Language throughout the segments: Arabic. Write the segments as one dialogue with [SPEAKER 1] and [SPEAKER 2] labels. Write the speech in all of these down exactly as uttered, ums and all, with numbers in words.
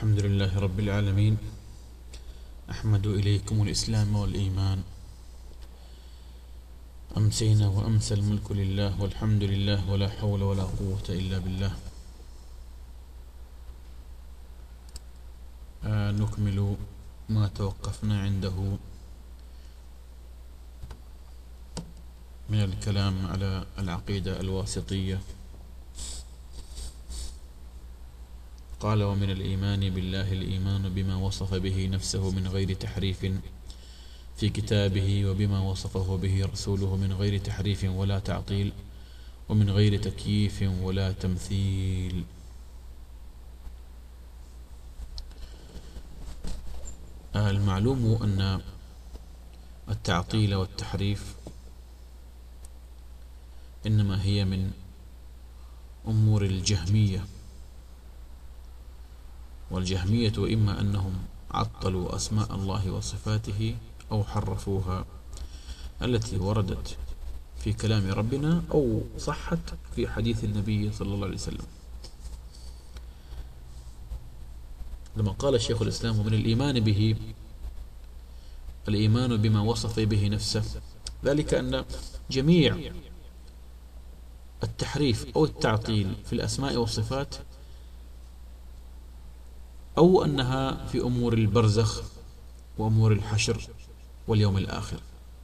[SPEAKER 1] الحمد لله رب العالمين. أحمد إليكم الإسلام والإيمان. أمسينا وأمسى الملك لله والحمد لله ولا حول ولا قوة إلا بالله. آه نكمل ما توقفنا عنده من الكلام على العقيدة الواسطية. قال: ومن الإيمان بالله الإيمان بما وصف به نفسه من غير تحريف في كتابه، وبما وصفه به رسوله من غير تحريف ولا تعطيل، ومن غير تكييف ولا تمثيل. المعلوم أن التعطيل والتحريف إنما هي من أمور الجهمية، والجهمية إما أنهم عطلوا أسماء الله وصفاته أو حرفوها التي وردت في كلام ربنا أو صحت في حديث النبي صلى الله عليه وسلم. لما قال الشيخ الإسلام: ومن الإيمان به الإيمان بما وصف به نفسه، ذلك أن جميع التحريف أو التعطيل في الأسماء والصفات، أو أنها في أمور البرزخ وأمور الحشر واليوم الآخر.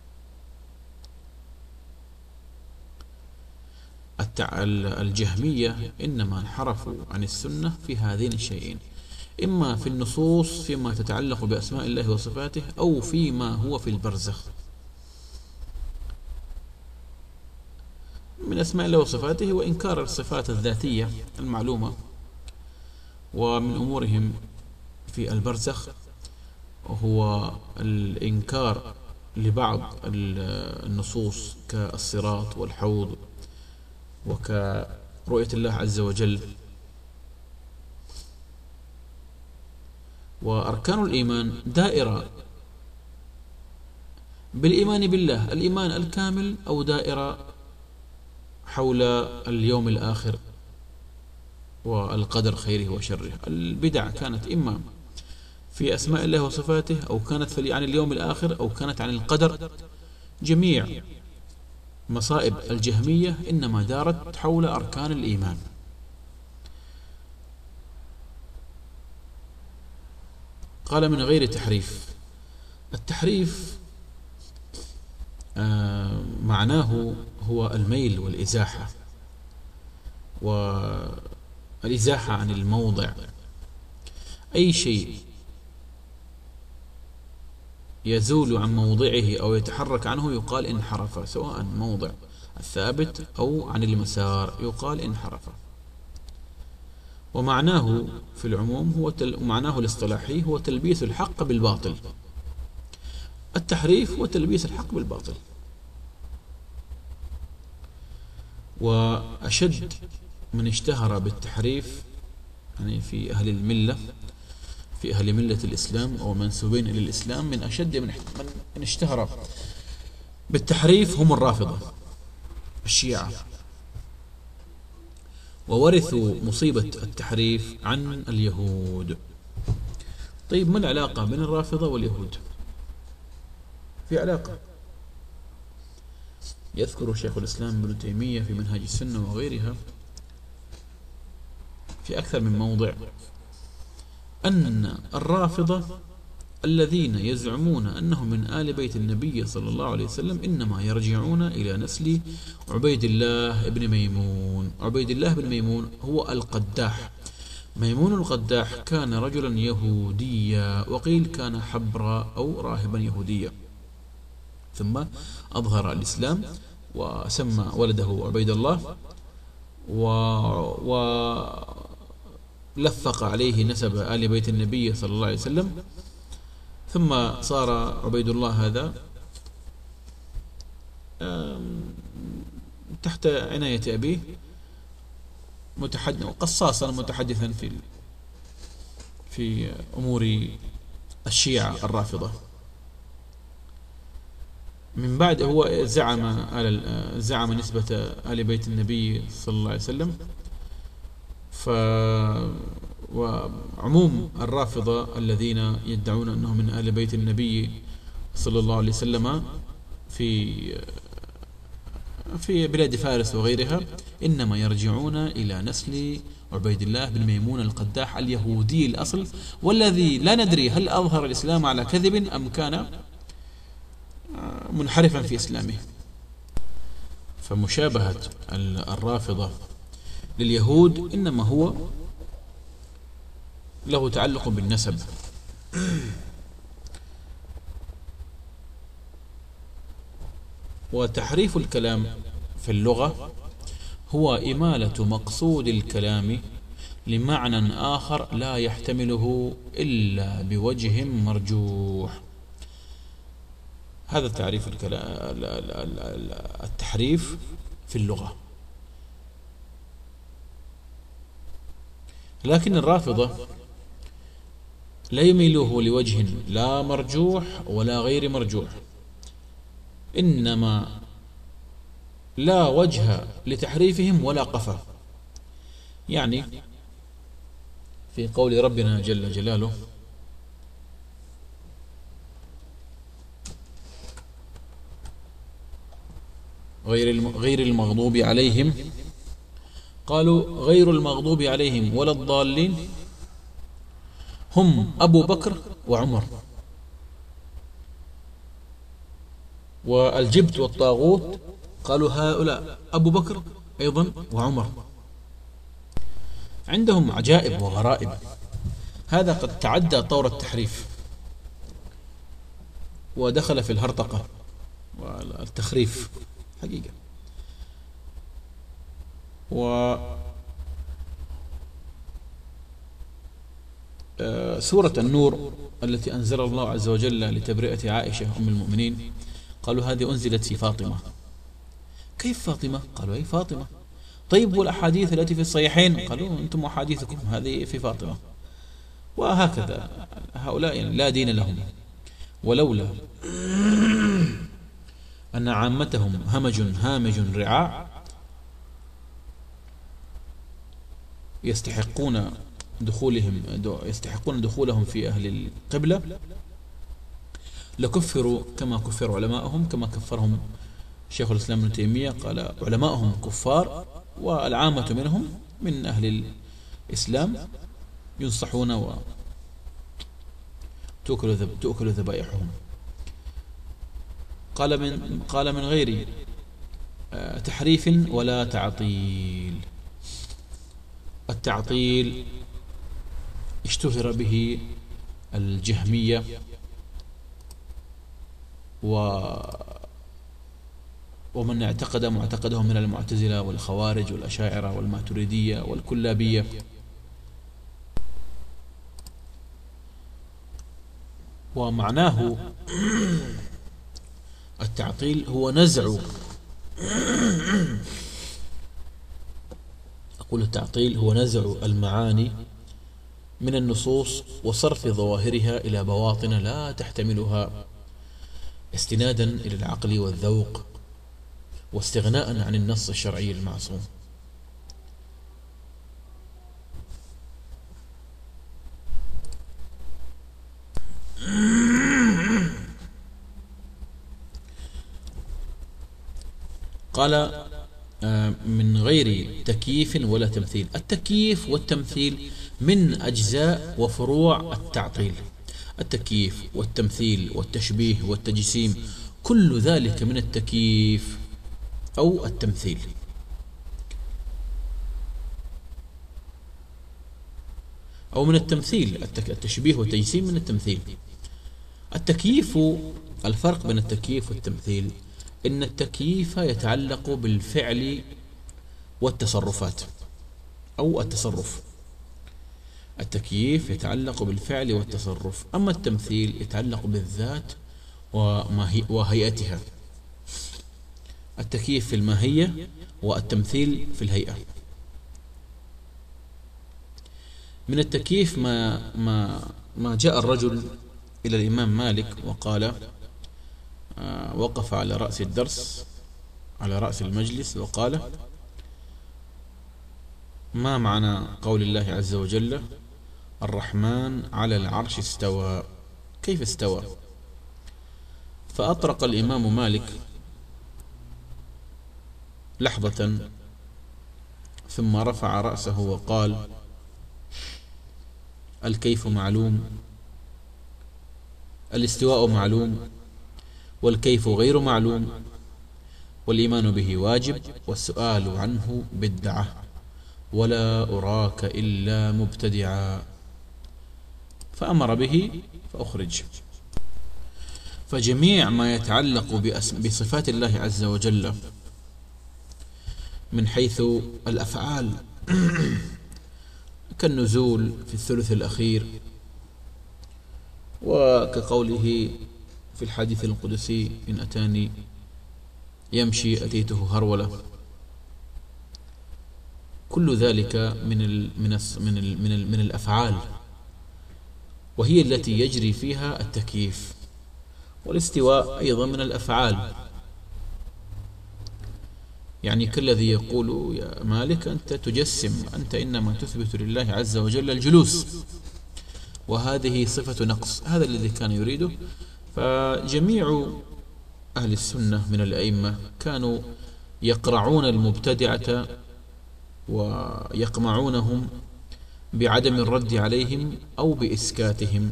[SPEAKER 1] الجهمية إنما انحرفوا عن السنة في هذين الشيئين، إما في النصوص فيما تتعلق بأسماء الله وصفاته، أو فيما هو في البرزخ من أسماء الله وصفاته، وإنكار الصفات الذاتية المعلومة. ومن أمورهم في البرزخ هو الإنكار لبعض النصوص كالصراط والحوض وكرؤية الله عز وجل. وأركان الإيمان دائرة بالإيمان بالله الإيمان الكامل، أو دائرة حول اليوم الآخر والقدر خيره وشره. البدع كانت إما في أسماء الله وصفاته، أو كانت في عن اليوم الآخر، أو كانت عن القدر. جميع مصائب الجهمية إنما دارت حول أركان الإيمان. قال: من غير تحريف. التحريف آه معناه هو الميل والإزاحة، والإزاحة عن الموضع. أي شيء يزول عن موضعه أو يتحرك عنه يقال انحرف، سواء موضع الثابت أو عن المسار يقال انحرف. ومعناه في العموم هو تل... معناه الاصطلاحي هو تلبيس الحق بالباطل. التحريف هو تلبيس الحق بالباطل. وأشد من اشتهر بالتحريف يعني في أهل الملة في أهل ملة الإسلام أو منسوبين إلى الإسلام، من أشد من من اشتهر بالتحريف هم الرافضة الشيعة، وورثوا مصيبة التحريف عن اليهود. طيب، ما العلاقة بين الرافضة واليهود؟ في علاقة. يذكر شيخ الإسلام ابن تيمية في منهاج السنة وغيرها في أكثر من موضع أن الرافضة الذين يزعمون أنهم من آل بيت النبي صلى الله عليه وسلم إنما يرجعون إلى نسل عبيد الله بن ميمون. عبيد الله بن ميمون هو القداح. ميمون القداح كان رجلا يهوديا، وقيل كان حبرا أو راهبا يهوديا، ثم أظهر الإسلام وسمى ولده عبيد الله، و, و لفق عليه نسب آل بيت النبي صلى الله عليه وسلم، ثم صار عبيد الله هذا تحت عناية أبيه متحدث قصاصا متحدثا في في أمور الشيعة الرافضة. من بعد هو زعم زعم نسبة آل بيت النبي صلى الله عليه وسلم، ف وعموم الرافضة الذين يدعون أنهم من آل بيت النبي صلى الله عليه وسلم في في بلاد فارس وغيرها إنما يرجعون إلى نسل عبيد الله بن ميمون القداح اليهودي الأصل، والذي لا ندري هل أظهر الإسلام على كذب أم كان منحرفا في إسلامه. فمشابهة الرافضة لليهود إنما هو له تعلق بالنسب. وتحريف الكلام في اللغة هو إمالة مقصود الكلام لمعنى آخر لا يحتمله إلا بوجه مرجوح. هذا تعريف التحريف في اللغة. لكن الرافضة لا يميله لوجه لا مرجوح ولا غير مرجوح، إنما لا وجه لتحريفهم ولا قفا. يعني في قول ربنا جل جلاله: غير غير المغضوب عليهم، قالوا غير المغضوب عليهم ولا الضالين هم أبو بكر وعمر، والجبت والطاغوت قالوا هؤلاء أبو بكر أيضا وعمر. عندهم عجائب وغرائب. هذا قد تعدى طور التحريف ودخل في الهرطقة والتخريف حقيقة. و سورة النور التي أنزل الله عز وجل لتبرئة عائشة أم المؤمنين، قالوا هذه أنزلت في فاطمة. كيف فاطمة؟ قالوا أي فاطمة. طيب والأحاديث التي في الصحيحين؟ قالوا أنتم أحاديثكم هذه في فاطمة. وهكذا هؤلاء يعني لا دين لهم. ولولا أن عامتهم همج هامج رعاع يستحقون دخولهم يستحقون دخولهم في أهل القبلة لكفروا كما كفر علماءهم، كما كفرهم شيخ الإسلام ابن تيمية. قال علماءهم كفار والعامة منهم من أهل الإسلام ينصحون وتؤكل ذبائحهم. قال من قال من غير تحريف ولا تعطيل. التعطيل اشتهر به الجهمية و ومن اعتقد معتقدهم من المعتزلة والخوارج والأشاعرة والماتريدية والكلابية. ومعناه التعطيل هو نزع أقول التعطيل هو نزع المعاني من النصوص وصرف ظواهرها إلى بواطن لا تحتملها، استنادا إلى العقل والذوق واستغناء عن النص الشرعي المعصوم. قال من غير تكييف ولا تمثيل. التكييف والتمثيل من أجزاء وفروع التعطيل. التكييف والتمثيل والتشبيه والتجسيم كل ذلك من التكييف أو التمثيل. أو من التمثيل. التشبيه والتجسيم من التمثيل. التكييف، الفرق بين التكييف والتمثيل إن التكييف يتعلق بالفعل والتصرفات أو التصرف. التكييف يتعلق بالفعل والتصرف، أما التمثيل يتعلق بالذات وهيئتها. التكييف في الماهية والتمثيل في الهيئة. من التكييف ما ما ما جاء الرجل إلى الإمام مالك وقال، وقف على رأس الدرس على رأس المجلس وقال: ما معنى قول الله عز وجل الرحمن على العرش استوى. كيف استوى؟ فأطرق الإمام مالك لحظة ثم رفع رأسه وقال: الكيف معلوم، الاستواء معلوم، والكيف غير معلوم، والإيمان به واجب، والسؤال عنه بدعة، ولا أراك إلا مبتدعا. فأمر به فأخرج. فجميع ما يتعلق بصفات الله عز وجل من حيث الأفعال كالنزول في الثلث الأخير، وكقوله في الحديث القدسي: إن أتاني يمشي أتيته هرولة. كل ذلك من ال من ال من ال من, ال من الأفعال، وهي التي يجري فيها التكييف. والاستواء أيضا من الأفعال، يعني كالذي يقول: يا مالك أنت تجسم، أنت إنما تثبت لله عز وجل الجلوس، وهذه صفة نقص. هذا الذي كان يريده. فجميع أهل السنة من الأئمة كانوا يقرعون المبتدعة ويقمعونهم بعدم الرد عليهم أو بإسكاتهم.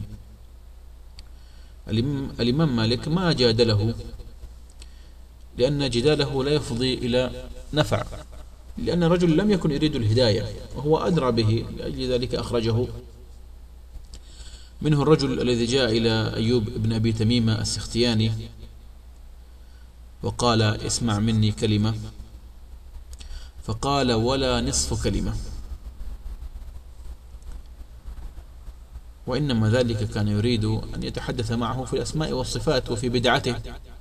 [SPEAKER 1] الإمام مالك ما جادله، لأن جداله لا يفضي إلى نفع، لأن الرجل لم يكن يريد الهداية وهو أدرى به، لأجل ذلك أخرجه. منه الرجل الذي جاء إلى أيوب بن أبي تميمة السختياني وقال: اسمع مني كلمة. فقال: ولا نصف كلمة. وإنما ذلك كان يريد أن يتحدث معه في الأسماء والصفات وفي بدعته.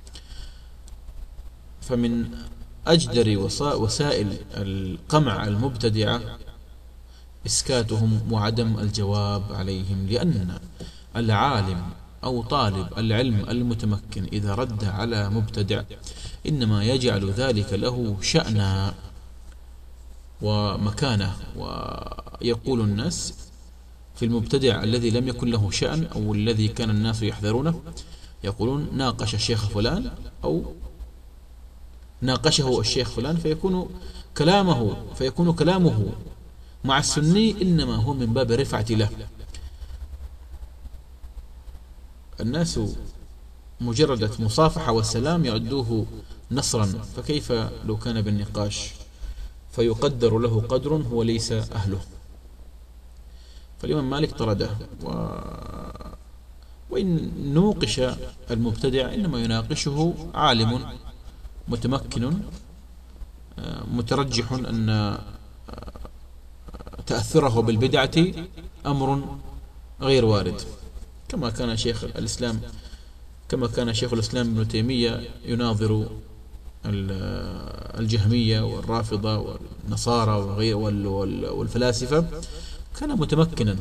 [SPEAKER 1] فمن أجدر وسائل القمع المبتدعة إسكاتهم وعدم الجواب عليهم، لأن العالم أو طالب العلم المتمكن إذا رد على مبتدع إنما يجعل ذلك له شأنا ومكانة. ويقول الناس في المبتدع الذي لم يكن له شأن أو الذي كان الناس يحذرونه، يقولون: ناقش الشيخ فلان أو ناقشه الشيخ فلان، فيكون كلامه فيكون كلامه مع السني إنما هو من باب رفعة له. الناس مجرد مصافحة والسلام يعدوه نصرا، فكيف لو كان بالنقاش؟ فيقدر له قدر هو ليس أهله. فالإمام مالك طرده. و... وإن نوقش المبتدع إنما يناقشه عالم متمكن مترجح أن تأثره بالبدعة أمر غير وارد، كما كان شيخ الإسلام كما كان شيخ الإسلام ابن تيمية يناظر الجهمية والرافضة والنصارى والفلاسفة، كان متمكنا.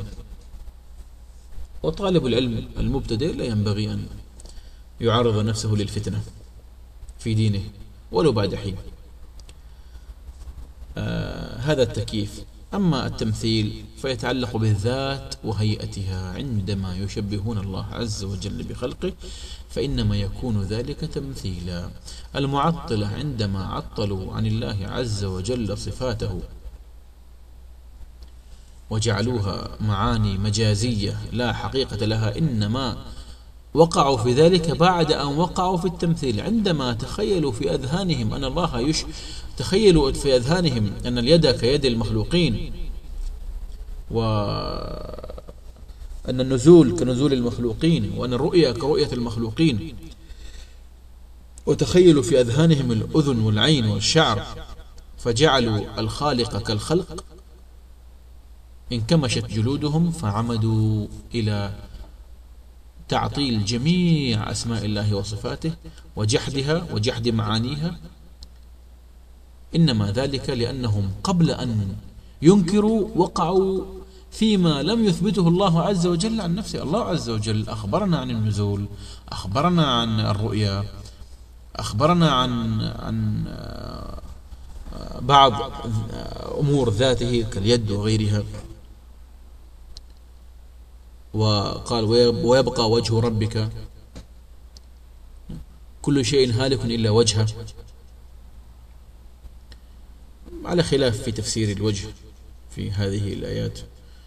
[SPEAKER 1] وطالب العلم المبتدئ لا ينبغي أن يعرض نفسه للفتنة في دينه ولو بعد حين. آه هذا التكييف. أما التمثيل فيتعلق بالذات وهيئتها. عندما يشبهون الله عز وجل بخلقه فإنما يكون ذلك تمثيلا. المعطلة عندما عطلوا عن الله عز وجل صفاته وجعلوها معاني مجازية لا حقيقة لها، إنما وقعوا في ذلك بعد أن وقعوا في التمثيل. عندما تخيلوا في أذهانهم أن الله يش تخيلوا في أذهانهم أن اليد كيد المخلوقين، وأن النزول كنزول المخلوقين، وأن الرؤية كرؤية المخلوقين، وتخيلوا في أذهانهم الأذن والعين والشعر، فجعلوا الخالق كالخلق، انكمشت جلودهم فعمدوا إلى تعطيل جميع أسماء الله وصفاته وجحدها وجحد معانيها. إنما ذلك لأنهم قبل أن ينكروا وقعوا فيما لم يثبته الله عز وجل عن نفسه. الله عز وجل أخبرنا عن النزول، أخبرنا عن الرؤيا، أخبرنا عن عن بعض أمور ذاته كاليد وغيرها. وقال ويبقى وجه ربك، كل شيء هالك إلا وجهه، على خلاف في تفسير الوجه في هذه الآيات.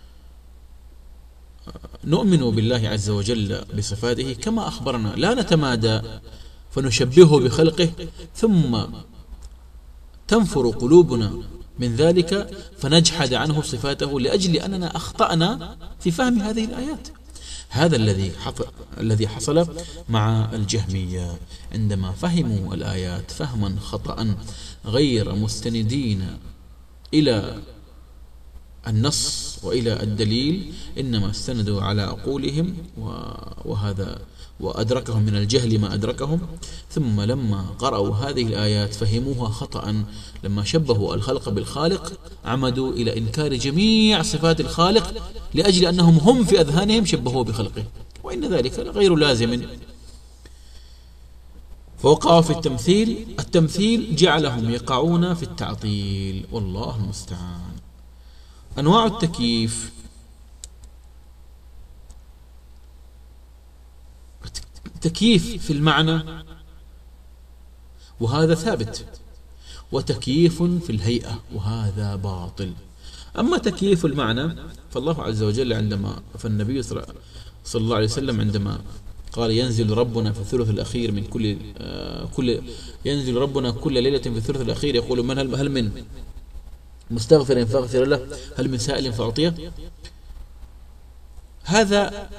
[SPEAKER 1] نؤمن بالله عز وجل بصفاته كما أخبرنا، لا نتمادى فنشبهه بخلقه ثم تنفر قلوبنا من ذلك فنجحد عنه صفاته لأجل أننا أخطأنا في فهم هذه الآيات. هذا الذي الذي حصل مع الجهمية عندما فهموا الآيات فهما خطأ غير مستندين إلى النص وإلى الدليل، إنما استندوا على عقولهم، وهذا وأدركهم من الجهل ما أدركهم. ثم لما قرأوا هذه الآيات فهموها خطأ، لما شبهوا الخلق بالخالق عمدوا إلى إنكار جميع صفات الخالق لأجل أنهم هم في أذهانهم شبهوه بخلقه، وإن ذلك غير لازم. فوقعوا في التمثيل، التمثيل جعلهم يقعون في التعطيل، والله المستعان. أنواع التكييف: تكييف في المعنى وهذا ثابت، وتكييف في الهيئة وهذا باطل. أما تكييف المعنى فالله عز وجل عندما فالنبي صلى الله عليه وسلم عندما قال ينزل ربنا في الثلث الأخير من كل آه كل ينزل ربنا كل ليلة في الثلث الأخير يقول من هل, هل من مستغفر فاغفر له، هل من سائل فأعطيه. هذا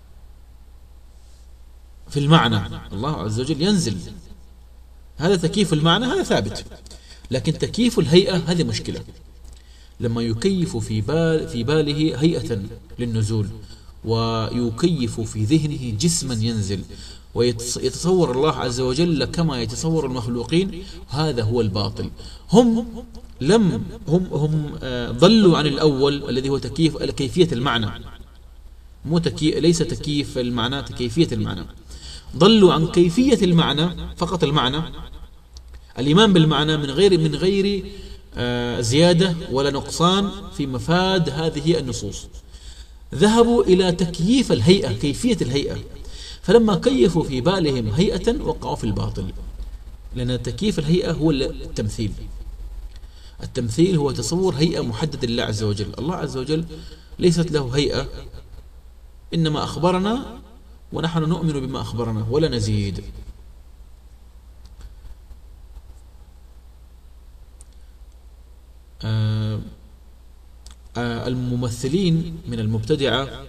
[SPEAKER 1] في المعنى، الله عز وجل ينزل، هذا تكييف المعنى، هذا ثابت. لكن تكييف الهيئة هذه مشكلة، لما يكيف في بال في باله هيئة للنزول، ويكيف في ذهنه جسما ينزل، ويتصور الله عز وجل كما يتصور المخلوقين، هذا هو الباطل. هم لم هم هم ضلوا عن الأول الذي هو تكييف كيفية المعنى، مو تكييف، ليس تكييف المعنى، كيفية المعنى. ضلوا عن كيفية المعنى، فقط المعنى، الإيمان بالمعنى من غير من غير زيادة ولا نقصان في مفاد هذه النصوص. ذهبوا إلى تكييف الهيئة، كيفية الهيئة، فلما كيفوا في بالهم هيئة وقعوا في الباطل، لأن تكييف الهيئة هو التمثيل. التمثيل هو تصور هيئة محددة لله عز وجل. الله عز وجل ليست له هيئة، إنما أخبرنا ونحن نؤمن بما أخبرنا ولا نزيد. آه آه الممثلين من المبتدعة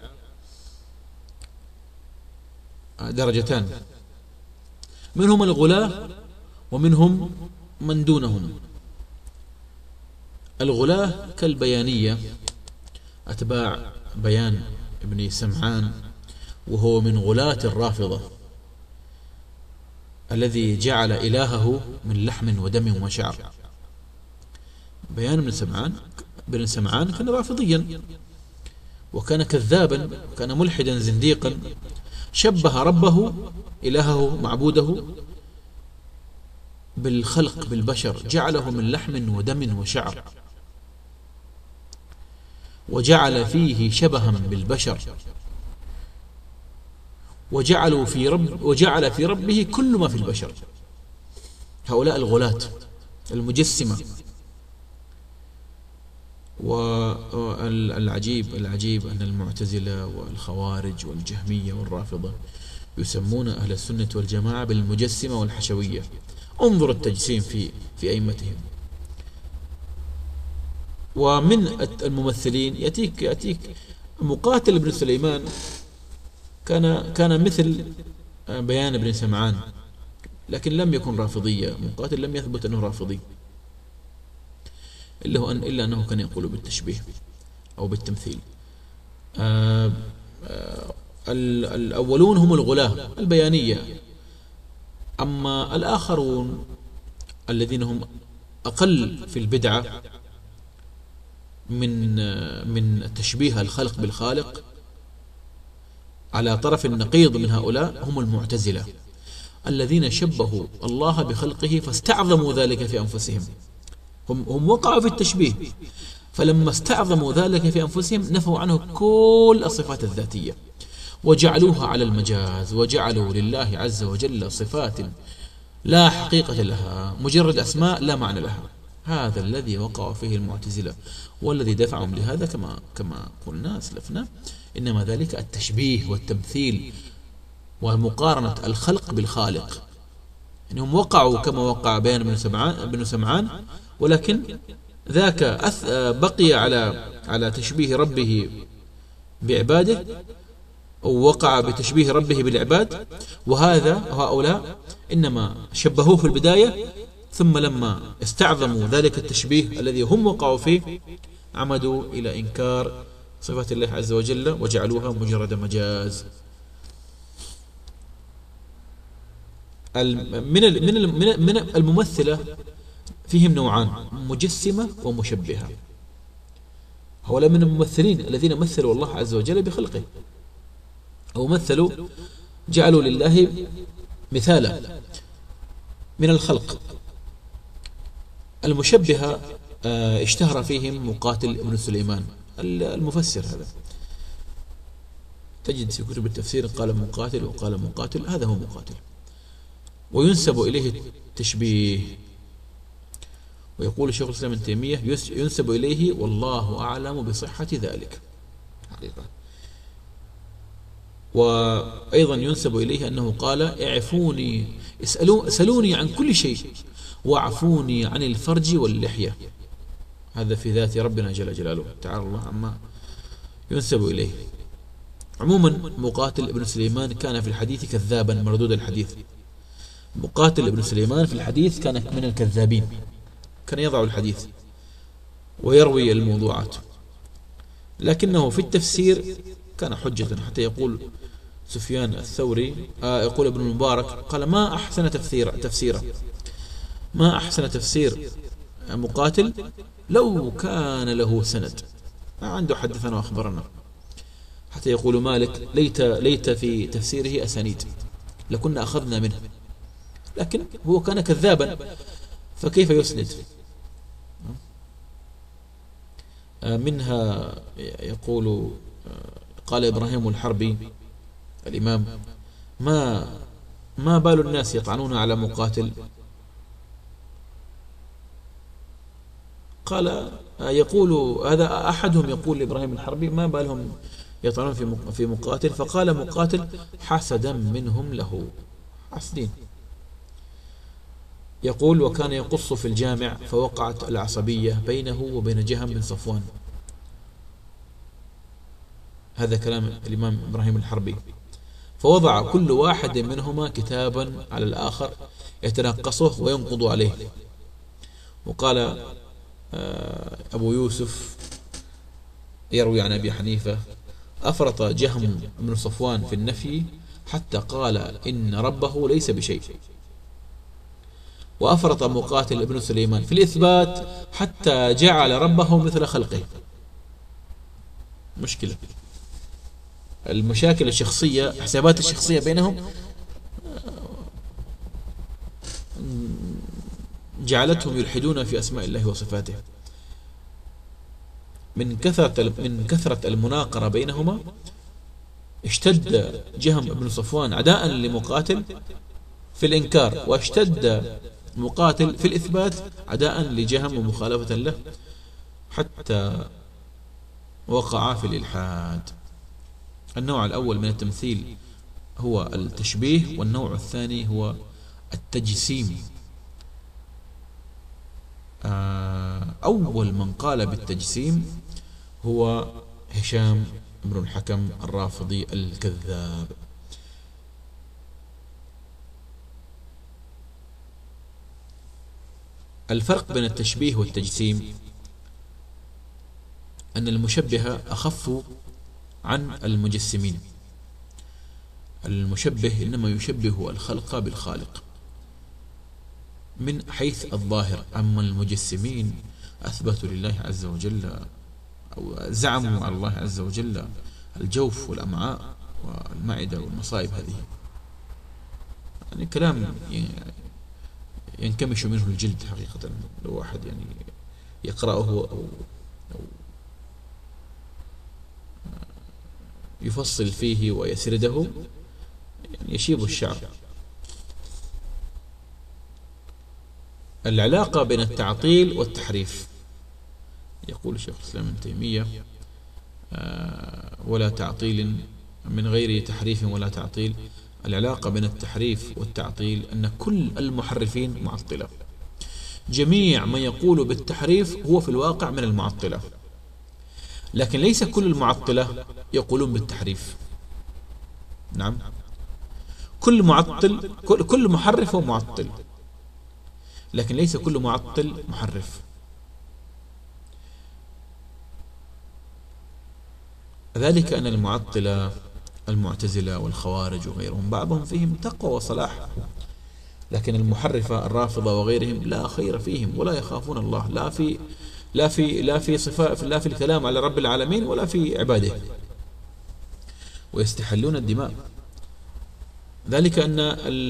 [SPEAKER 1] درجتان، منهم الغلاة ومنهم من دونهم. الغلاة كالبيانية، أتباع بيان ابن سمعان، وهو من غلاة الرافضة الذي جعل إلهه من لحم ودم وشعر. بيان ابن سمعان ابن سمعان كان رافضيا، وكان كذابا، وكان ملحدا زنديقا، شبه ربه إلهه معبوده بالخلق بالبشر، جعله من لحم ودم وشعر، وجعل فيه شبها بالبشر، وجعلوا في رب وجعل في ربه كل ما في البشر. هؤلاء الغلاة المجسمة. والعجيب العجيب أن المعتزلة والخوارج والجهمية والرافضة يسمون أهل السنة والجماعة بالمجسمة والحشوية. انظر التجسيم في في أئمتهم. ومن الممثلين يأتيك يأتيك مقاتل بن سليمان، كان كان مثل بيان بن سمعان، لكن لم يكن رافضيا. مقاتل لم يثبت أنه رافضي، إلا هو أن إلا أنه كان يقول بالتشبيه أو بالتمثيل. آآ آآ الأولون هم الغلاة البيانية، أما الآخرون الذين هم أقل في البدعة من من تشبيه الخلق بالخالق على طرف النقيض من هؤلاء هم المعتزلة، الذين شبهوا الله بخلقه فاستعظموا ذلك في أنفسهم. هم هم وقعوا في التشبيه، فلما استعظموا ذلك في أنفسهم نفوا عنه كل الصفات الذاتية. وجعلوها على المجاز، وجعلوا لله عز وجل صفات لا حقيقة لها، مجرد أسماء لا معنى لها. هذا الذي وقع فيه المعتزلة، والذي دفعهم لهذا كما كما قلنا سلفنا، إنما ذلك التشبيه والتمثيل ومقارنة الخلق بالخالق. إنهم وقعوا كما وقع بيان بن سمعان بن سمعان، ولكن ذاك بقي على على تشبيه ربه بعباده، ووقع بتشبيه ربه بالعباد، وهذا هؤلاء إنما شبهوه في البداية، ثم لما استعظموا ذلك التشبيه الذي هم وقعوا فيه عمدوا إلى إنكار صفات الله عز وجل وجعلوها مجرد مجاز. من من من الممثلة فيهم نوعان، مجسمة ومشبهة. هؤلاء من الممثلين الذين مثلوا الله عز وجل بخلقه، أو مثلوا جعلوا لله مثالا من الخلق. المشبهة اشتهر فيهم مقاتل ابن سليمان المفسر، هذا تجد في كتب التفسير قال مقاتل وقال مقاتل، هذا هو مقاتل، وينسب إليه التشبيه. ويقول الشيخ الإسلام ابن تيمية ينسب إليه والله أعلم بصحة ذلك حقيقة. وأيضا ينسب إليه أنه قال اعفوني اسألوا اسألوني عن كل شيء واعفوني عن الفرج واللحية. هذا في ذات ربنا جل جلاله تعالى الله عما ينسب إليه. عموما مقاتل ابن سليمان كان في الحديث كذابا مردود الحديث. مقاتل ابن سليمان في الحديث كان من الكذابين، كان يضع الحديث ويروي الموضوعات، لكنه في التفسير كان حجة، حتى يقول سفيان الثوري آه يقول ابن المبارك قال ما أحسن تفسير تفسيره ما أحسن تفسير مقاتل لو كان له سند، ما عنده حدثنا وأخبرنا. حتى يقول مالك ليت ليت في تفسيره أسانيد لكنا أخذنا منه، لكن هو كان كذابا فكيف يسند؟ منها يقول قال إبراهيم الحربي الإمام ما ما بال الناس يطعنون على مقاتل؟ قال يقول هذا أحدهم يقول لإبراهيم الحربي ما بالهم يطعنون في في مقاتل؟ فقال مقاتل حسدا منهم له، حسدين. يقول وكان يقص في الجامع فوقعت العصبية بينه وبين جهم بن صفوان. هذا كلام الإمام إبراهيم الحربي. فوضع كل واحد منهما كتابا على الآخر يتنقصه وينقض عليه. وقال أبو يوسف يروي عن أبي حنيفة أفرط جهم بن صفوان في النفي حتى قال إن ربه ليس بشيء، وأفرط مقاتل ابن سليمان في الإثبات حتى جعل ربه مثل خلقه. مشكلة المشاكل الشخصية، حسابات الشخصية بينهم جعلتهم يلحدون في أسماء الله وصفاته. من كثرة من كثرة المناقرة بينهما اشتد جهم بن صفوان عداء لمقاتل في الإنكار، واشتد مقاتل في الإثبات عداء لجهم ومخالفة له، حتى وقع في الإلحاد. النوع الأول من التمثيل هو التشبيه، والنوع الثاني هو التجسيم. أول من قال بالتجسيم هو هشام بن الحكم الرافضي الكذاب. الفرق بين التشبيه والتجسيم أن المشبهة أخف عن المجسمين. المشبه إنما يشبه الخلق بالخالق من حيث الظاهر، أما المجسمين أثبتوا لله عز وجل أو زعموا على الله عز وجل الجوف والأمعاء والمعدة والمصائب. هذه يعني كلام ينكمش منه الجلد حقيقة، لو واحد يعني يقرأه أو, أو يفصل فيه ويسرده يعني يشيب الشعر. العلاقة بين التعطيل والتحريف، يقول شيخ الإسلام ابن تيمية: ولا تعطيل من غير تحريف ولا تعطيل. العلاقة بين التحريف والتعطيل أن كل المحرفين معطلة، جميع من يقول بالتحريف هو في الواقع من المعطلة، لكن ليس كل المعطلة يقولون بالتحريف. نعم، كل معطل كل, كل محرف هو معطل، لكن ليس كل معطل محرف. ذلك أن المعطلة المعتزلة والخوارج وغيرهم بعضهم فيهم تقوى وصلاح، لكن المحرفة الرافضة وغيرهم لا خير فيهم ولا يخافون الله، لا في لا في لا في صفات، لا في الكلام على رب العالمين ولا في عباده، ويستحلون الدماء. ذلك أن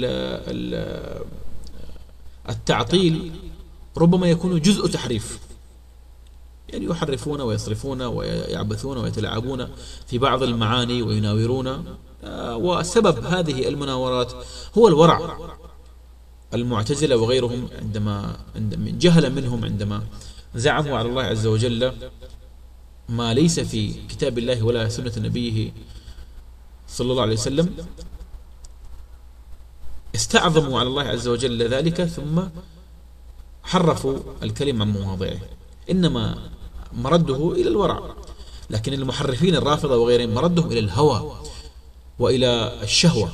[SPEAKER 1] التعطيل ربما يكون جزء تحريف، يعني يحرفون ويصرفون ويعبثون ويتلاعبون في بعض المعاني ويناورون، وسبب هذه المناورات هو الورع. المعتزلة وغيرهم عندما جهل منهم عندما زعموا على الله عز وجل ما ليس في كتاب الله ولا سنة نبيه صلى الله عليه وسلم، استعظموا على الله عز وجل ذلك ثم حرفوا الكلم عن مواضعه، إنما مرده إلى الورع. لكن المحرفين الرافضة وغيرهم مردهم إلى الهوى وإلى الشهوة،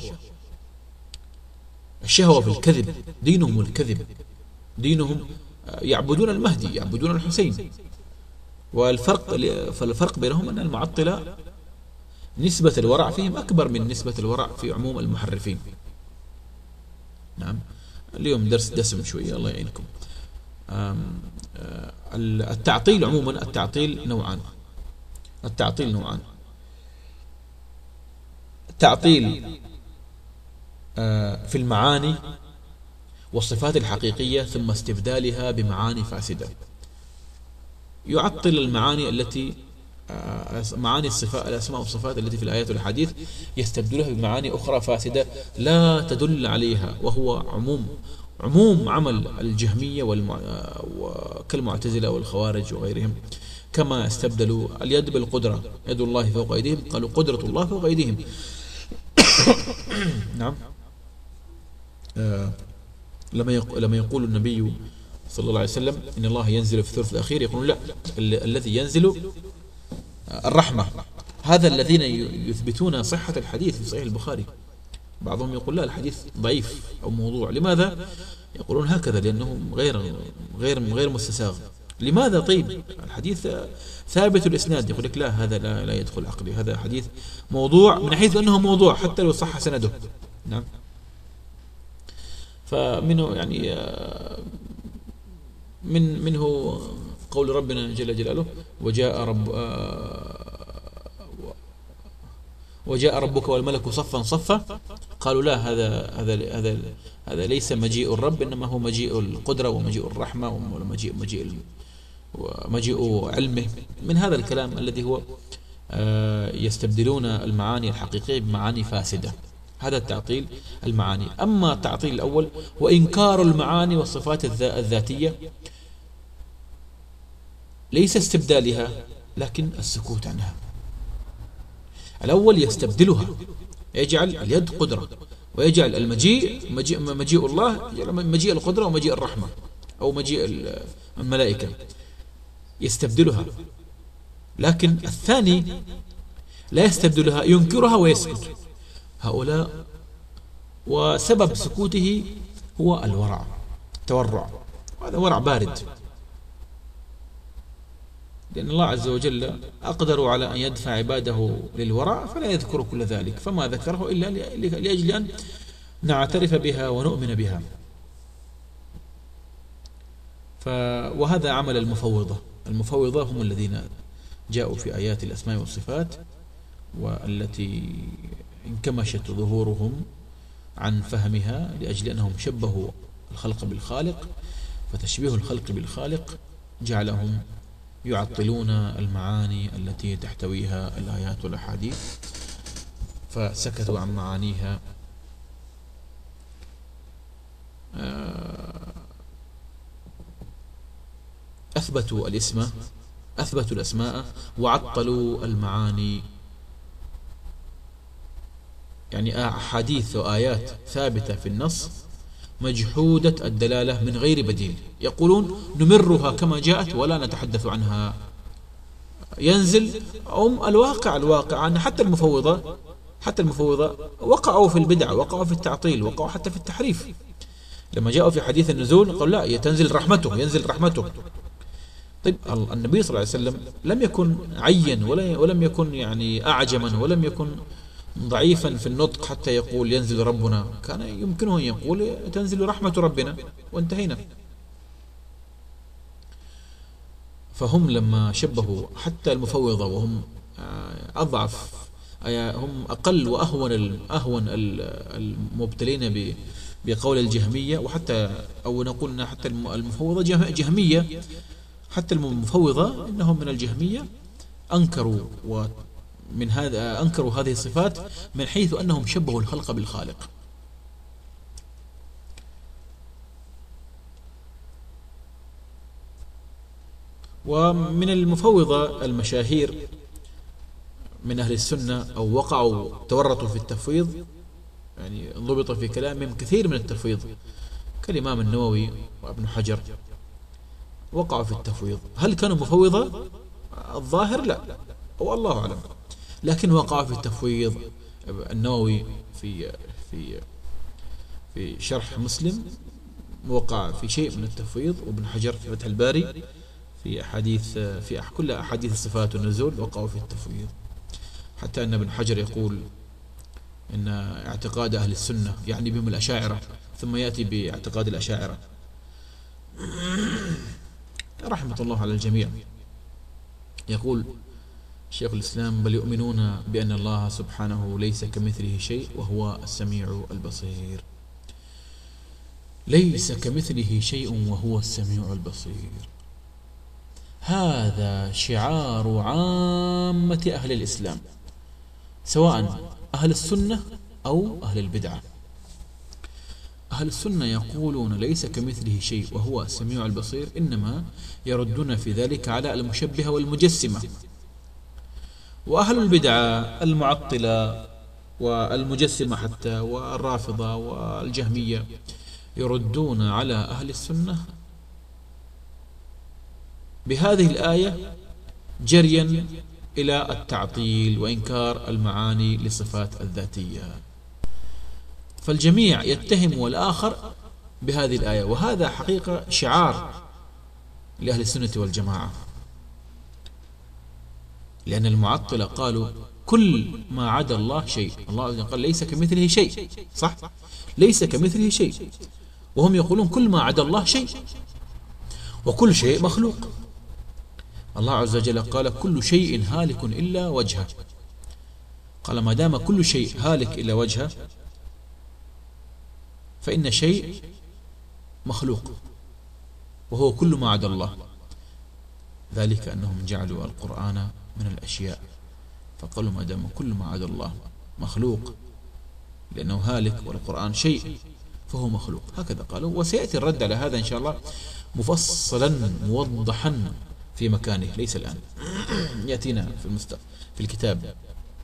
[SPEAKER 1] الشهوة في الكذب، دينهم الكذب، دينهم يعبدون المهدي، يعبدون الحسين. والفرق فالفرق بينهم أن المعطلة نسبة الورع فيهم أكبر من نسبة الورع في عموم المحرفين. نعم، اليوم درس دسم شوية، الله يعينكم. التعطيل عموما، التعطيل نوعان، التعطيل نوعان: تعطيل في المعاني والصفات الحقيقية ثم استبدالها بمعاني فاسدة. يعطل المعاني التي معاني الصفات، الأسماء والصفات التي في الآيات والحديث، يستبدلها بمعاني أخرى فاسدة لا تدل عليها، وهو عموم عموم عمل الجهمية والمع... كالمعتزلة والخوارج وغيرهم. كما استبدلوا اليد بالقدرة، يد الله فوق أيديهم، قالوا قدرة الله فوق أيديهم. نعم. آه لما يق... لما يقول النبي صلى الله عليه وسلم إن الله ينزل في الثلث الأخير، يقولون لا، ال... الذي ينزل الرحمة. هذا الذين يثبتون صحة الحديث في صحيح البخاري. بعضهم يقول لا، الحديث ضعيف أو موضوع. لماذا يقولون هكذا؟ لأنه غير غير غير مستساغ. لماذا؟ طيب الحديث ثابت الإسناد، يقول لك لا، هذا لا, لا يدخل عقلي، هذا حديث موضوع من حيث أنه موضوع حتى لو صح سنده. نعم. فمنه يعني من منه قول ربنا جل جلاله: وجاء رب وجاء ربك والملك صفا صفا. قالوا لا، هذا هذا هذا هذا ليس مجيء الرب، انما هو مجيء القدرة ومجيء الرحمة ومجيء مجيء ومجيء علمه. من هذا الكلام الذي هو يستبدلون المعاني الحقيقية بمعاني فاسدة، هذا التعطيل المعاني. أما التعطيل الأول وإنكار المعاني والصفات الذاتية، ليس استبدالها لكن السكوت عنها. الأول يستبدلها، يجعل اليد قدرة، ويجعل المجيء مجيء, مجيء الله، مجيء القدرة ومجيء الرحمة أو مجيء الملائكة، يستبدلها. لكن الثاني لا يستبدلها، ينكرها ويسكت. هؤلاء وسبب سكوته هو الورع، التورع، هذا ورع بارد، لأن الله عز وجل أقدر على أن يدفع عباده للورع فلا يذكر كل ذلك، فما ذكره إلا لأجل أن نعترف بها ونؤمن بها. وهذا عمل المفوضة. المفوضة هم الذين جاءوا في آيات الأسماء والصفات، والتي انكمشت ظهورهم عن فهمها لأجل أنهم شبهوا الخلق بالخالق، فتشبيه الخلق بالخالق جعلهم يعطلون المعاني التي تحتويها الآيات والأحاديث. فسكتوا عن معانيها. أثبتوا الاسم أثبتوا الأسماء وعطلوا المعاني. يعني أحاديث وآيات ثابتة في النص مجحودة الدلالة من غير بديل، يقولون نمرها كما جاءت ولا نتحدث عنها. ينزل أم الواقع الواقع أن حتى المفوضة حتى المفوضة وقعوا في البدع، وقعوا في التعطيل، وقعوا حتى في التحريف. لما جاءوا في حديث النزول قالوا لا، يتنزل رحمته ينزل رحمته. طيب النبي صلى الله عليه وسلم لم يكن عين ولم يكن يعني أعجما ولم يكن ضعيفا في النطق حتى يقول ينزل ربنا، كان يمكنه أن يقول تنزل رحمة ربنا وانتهينا. فهم لما شبهوا حتى المفوضة وهم أضعف، هم أقل وأهون أهون المبتلين بقول الجهمية، وحتى أو نقول حتى المفوضة جهمية، حتى المفوضة إنهم من الجهمية أنكروا ومن هذا أنكروا هذه الصفات من حيث أنهم شبهوا الخلق بالخالق. ومن المفوضة المشاهير من أهل السنة أو وقعوا تورطوا في التفويض، يعني ضبط في كلامهم كثير من التفويض كالإمام النووي وابن حجر، وقعوا في التفويض. هل كانوا مفوضة؟ الظاهر لا، أو الله أعلم، لكن وقعوا في التفويض. النووي في في في شرح مسلم وقع في شيء من التفويض، وابن حجر في فتح الباري في أحاديث في كل أحاديث الصفات والنزول وقعوا في التفويض. حتى أن ابن حجر يقول إن اعتقاد أهل السنة يعني بهم الأشاعرة، ثم يأتي باعتقاد الأشاعرة رحمة الله على الجميع. يقول شيخ الإسلام بل يؤمنون بأن الله سبحانه ليس كمثله شيء وهو السميع البصير. ليس كمثله شيء وهو السميع البصير، هذا شعار عامة أهل الإسلام سواء أهل السنة أو أهل البدعة. أهل السنة يقولون ليس كمثله شيء وهو السميع البصير، إنما يردون في ذلك على المشبهة والمجسمة. وأهل البدعة المعطلة والمجسمة حتى والرافضة والجهمية يردون على أهل السنة بهذه الآية جريا إلى التعطيل وإنكار المعاني للصفات الذاتية. فالجميع يتهم الآخر بهذه الآية، وهذا حقيقة شعار لأهل السنة والجماعة، لأن المعطلة قالوا كل ما عدا الله شيء. الله قال ليس كمثله شيء، صح؟ ليس كمثله شيء، وهم يقولون كل ما عدا الله شيء، وكل شيء مخلوق. الله عز وجل قال كل شيء هالك إلا وجهه، قال ما دام كل شيء هالك إلا وجهه فإن شيء مخلوق وهو كل ما عدا الله. ذلك أنهم جعلوا القرآن من الأشياء، فقالوا ما دام كل ما عدا الله مخلوق لأنه هالك والقرآن شيء فهو مخلوق، هكذا قالوا. وسيأتي الرد على هذا إن شاء الله مفصلا موضحا في مكانه، ليس الآن، يأتينا في المستقبل في الكتاب.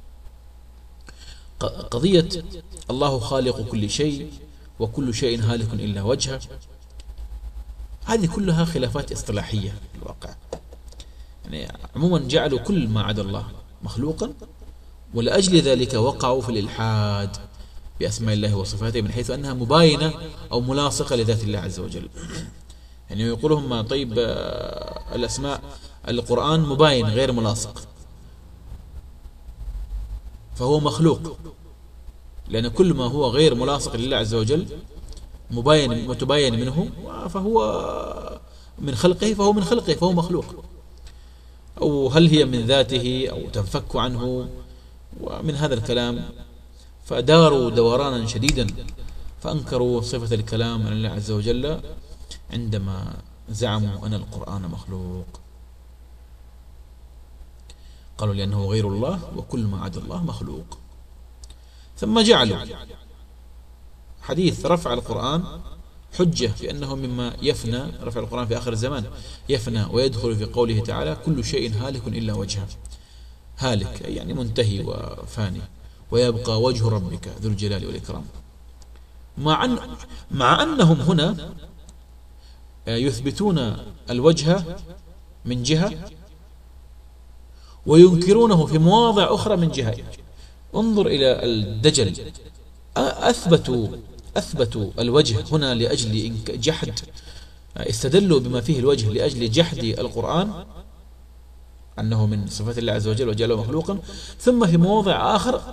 [SPEAKER 1] قضية الله خالق كل شيء وكل شيء هالك إلا وجهه، هذه كلها خلافات اصطلاحية في الواقع. يعني عموما جعلوا كل ما عدا الله مخلوقا، ولأجل ذلك وقعوا في الإلحاد بأسماء الله وصفاته من حيث أنها مباينة أو ملاصقة لذات الله عز وجل. يعني يقولهم طيب الأسماء القرآن مباين غير ملاصق فهو مخلوق، لأن كل ما هو غير ملاصق لله عز وجل مباين متباين منه فهو من خلقه فهو من خلقه فهو مخلوق. أو هل هي من ذاته أو تنفك عنه، ومن هذا الكلام فداروا دورانا شديدا، فأنكروا صفة الكلام عن الله عز وجل عندما زعموا أن القرآن مخلوق. قالوا لأنه غير الله وكل ما عدا الله مخلوق. ثم جعلوا حديث رفع القرآن حجة في أنه مما يفنى، رفع القرآن في آخر الزمان يفنى ويدخل في قوله تعالى كل شيء هالك إلا وجهه، هالك يعني منتهي وفاني، ويبقى وجه ربك ذو الجلال والإكرام. مع, أن مع أنهم هنا يثبتون الوجه من جهة وينكرونه في مواضع أخرى من جهة. انظر إلى الدجل، أثبتوا أثبتوا الوجه هنا لأجل جحد، استدلوا بما فيه الوجه لأجل جحد القرآن أنه من صفات الله عز وجل وجعله مخلوقا، ثم في مواضع آخر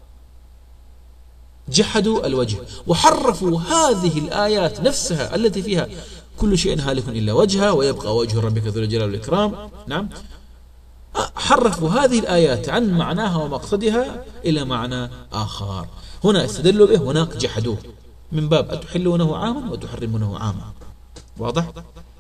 [SPEAKER 1] جحدوا الوجه وحرفوا هذه الآيات نفسها التي فيها كل شيء هالك إلا وجهه ويبقى وجه ربك ذو الجلال والإكرام. نعم، حرفوا هذه الآيات عن معناها ومقصدها إلى معنى آخر. هنا استدلوا به، هناك جحدوه، من باب أتحلونه عاما وتحرمونه عاما. واضح؟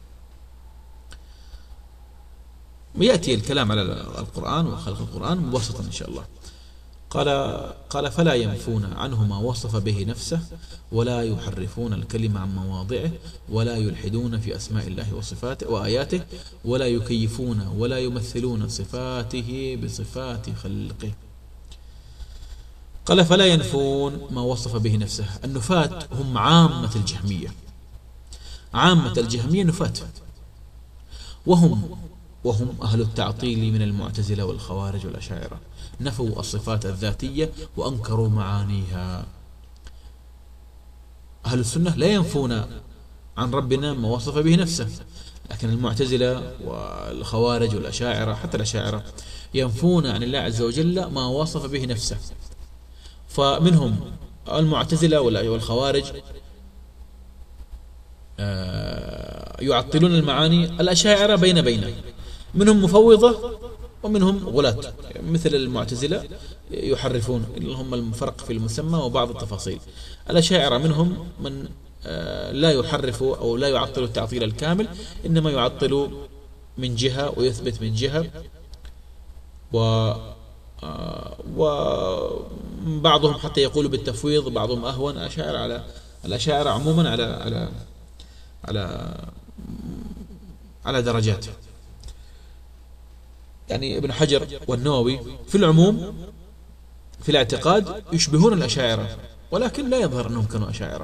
[SPEAKER 1] ويأتي الكلام على القرآن وخلق القرآن مبسطا إن شاء الله. قال قال فلا ينفون عنه ما وصف به نفسه ولا يحرفون الكلمة عن مواضعه ولا يلحدون في أسماء الله وصفاته وآياته ولا يكيفون ولا يمثلون صفاته بصفات خلقه. قال فلا ينفون ما وصف به نفسه. النفاة هم عامة الجهمية، عامة الجهمية نفاة، وهم وهم أهل التعطيل من المعتزلة والخوارج والأشاعرة، نفوا الصفات الذاتية وأنكروا معانيها. أهل السنة لا ينفون عن ربنا ما وصف به نفسه، لكن المعتزلة والخوارج والأشاعرة حتى الأشاعرة ينفون عن الله عز وجل ما وصف به نفسه. فمنهم المعتزلة والخوارج يعطلون المعاني، الأشاعرة بين بين، منهم مفوضة ومنهم غلاة، مثل المعتزلة يحرفون، اللي هم الفرق في المسمى وبعض التفاصيل. الأشاعرة منهم من لا يحرف أو لا يعطل التعطيل الكامل، إنما يعطل من جهة ويثبت من جهة، و وبعضهم حتى يقول بالتفويض، بعضهم أهون. أشاعر على الأشاعرة عموما على على على على درجات. يعني ابن حجر والنووي في العموم في الاعتقاد يشبهون الأشاعرة، ولكن لا يظهر أنهم كانوا أشاعرة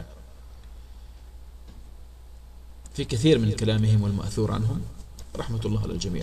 [SPEAKER 1] في كثير من كلامهم والمأثور عنهم رحمة الله على الجميع.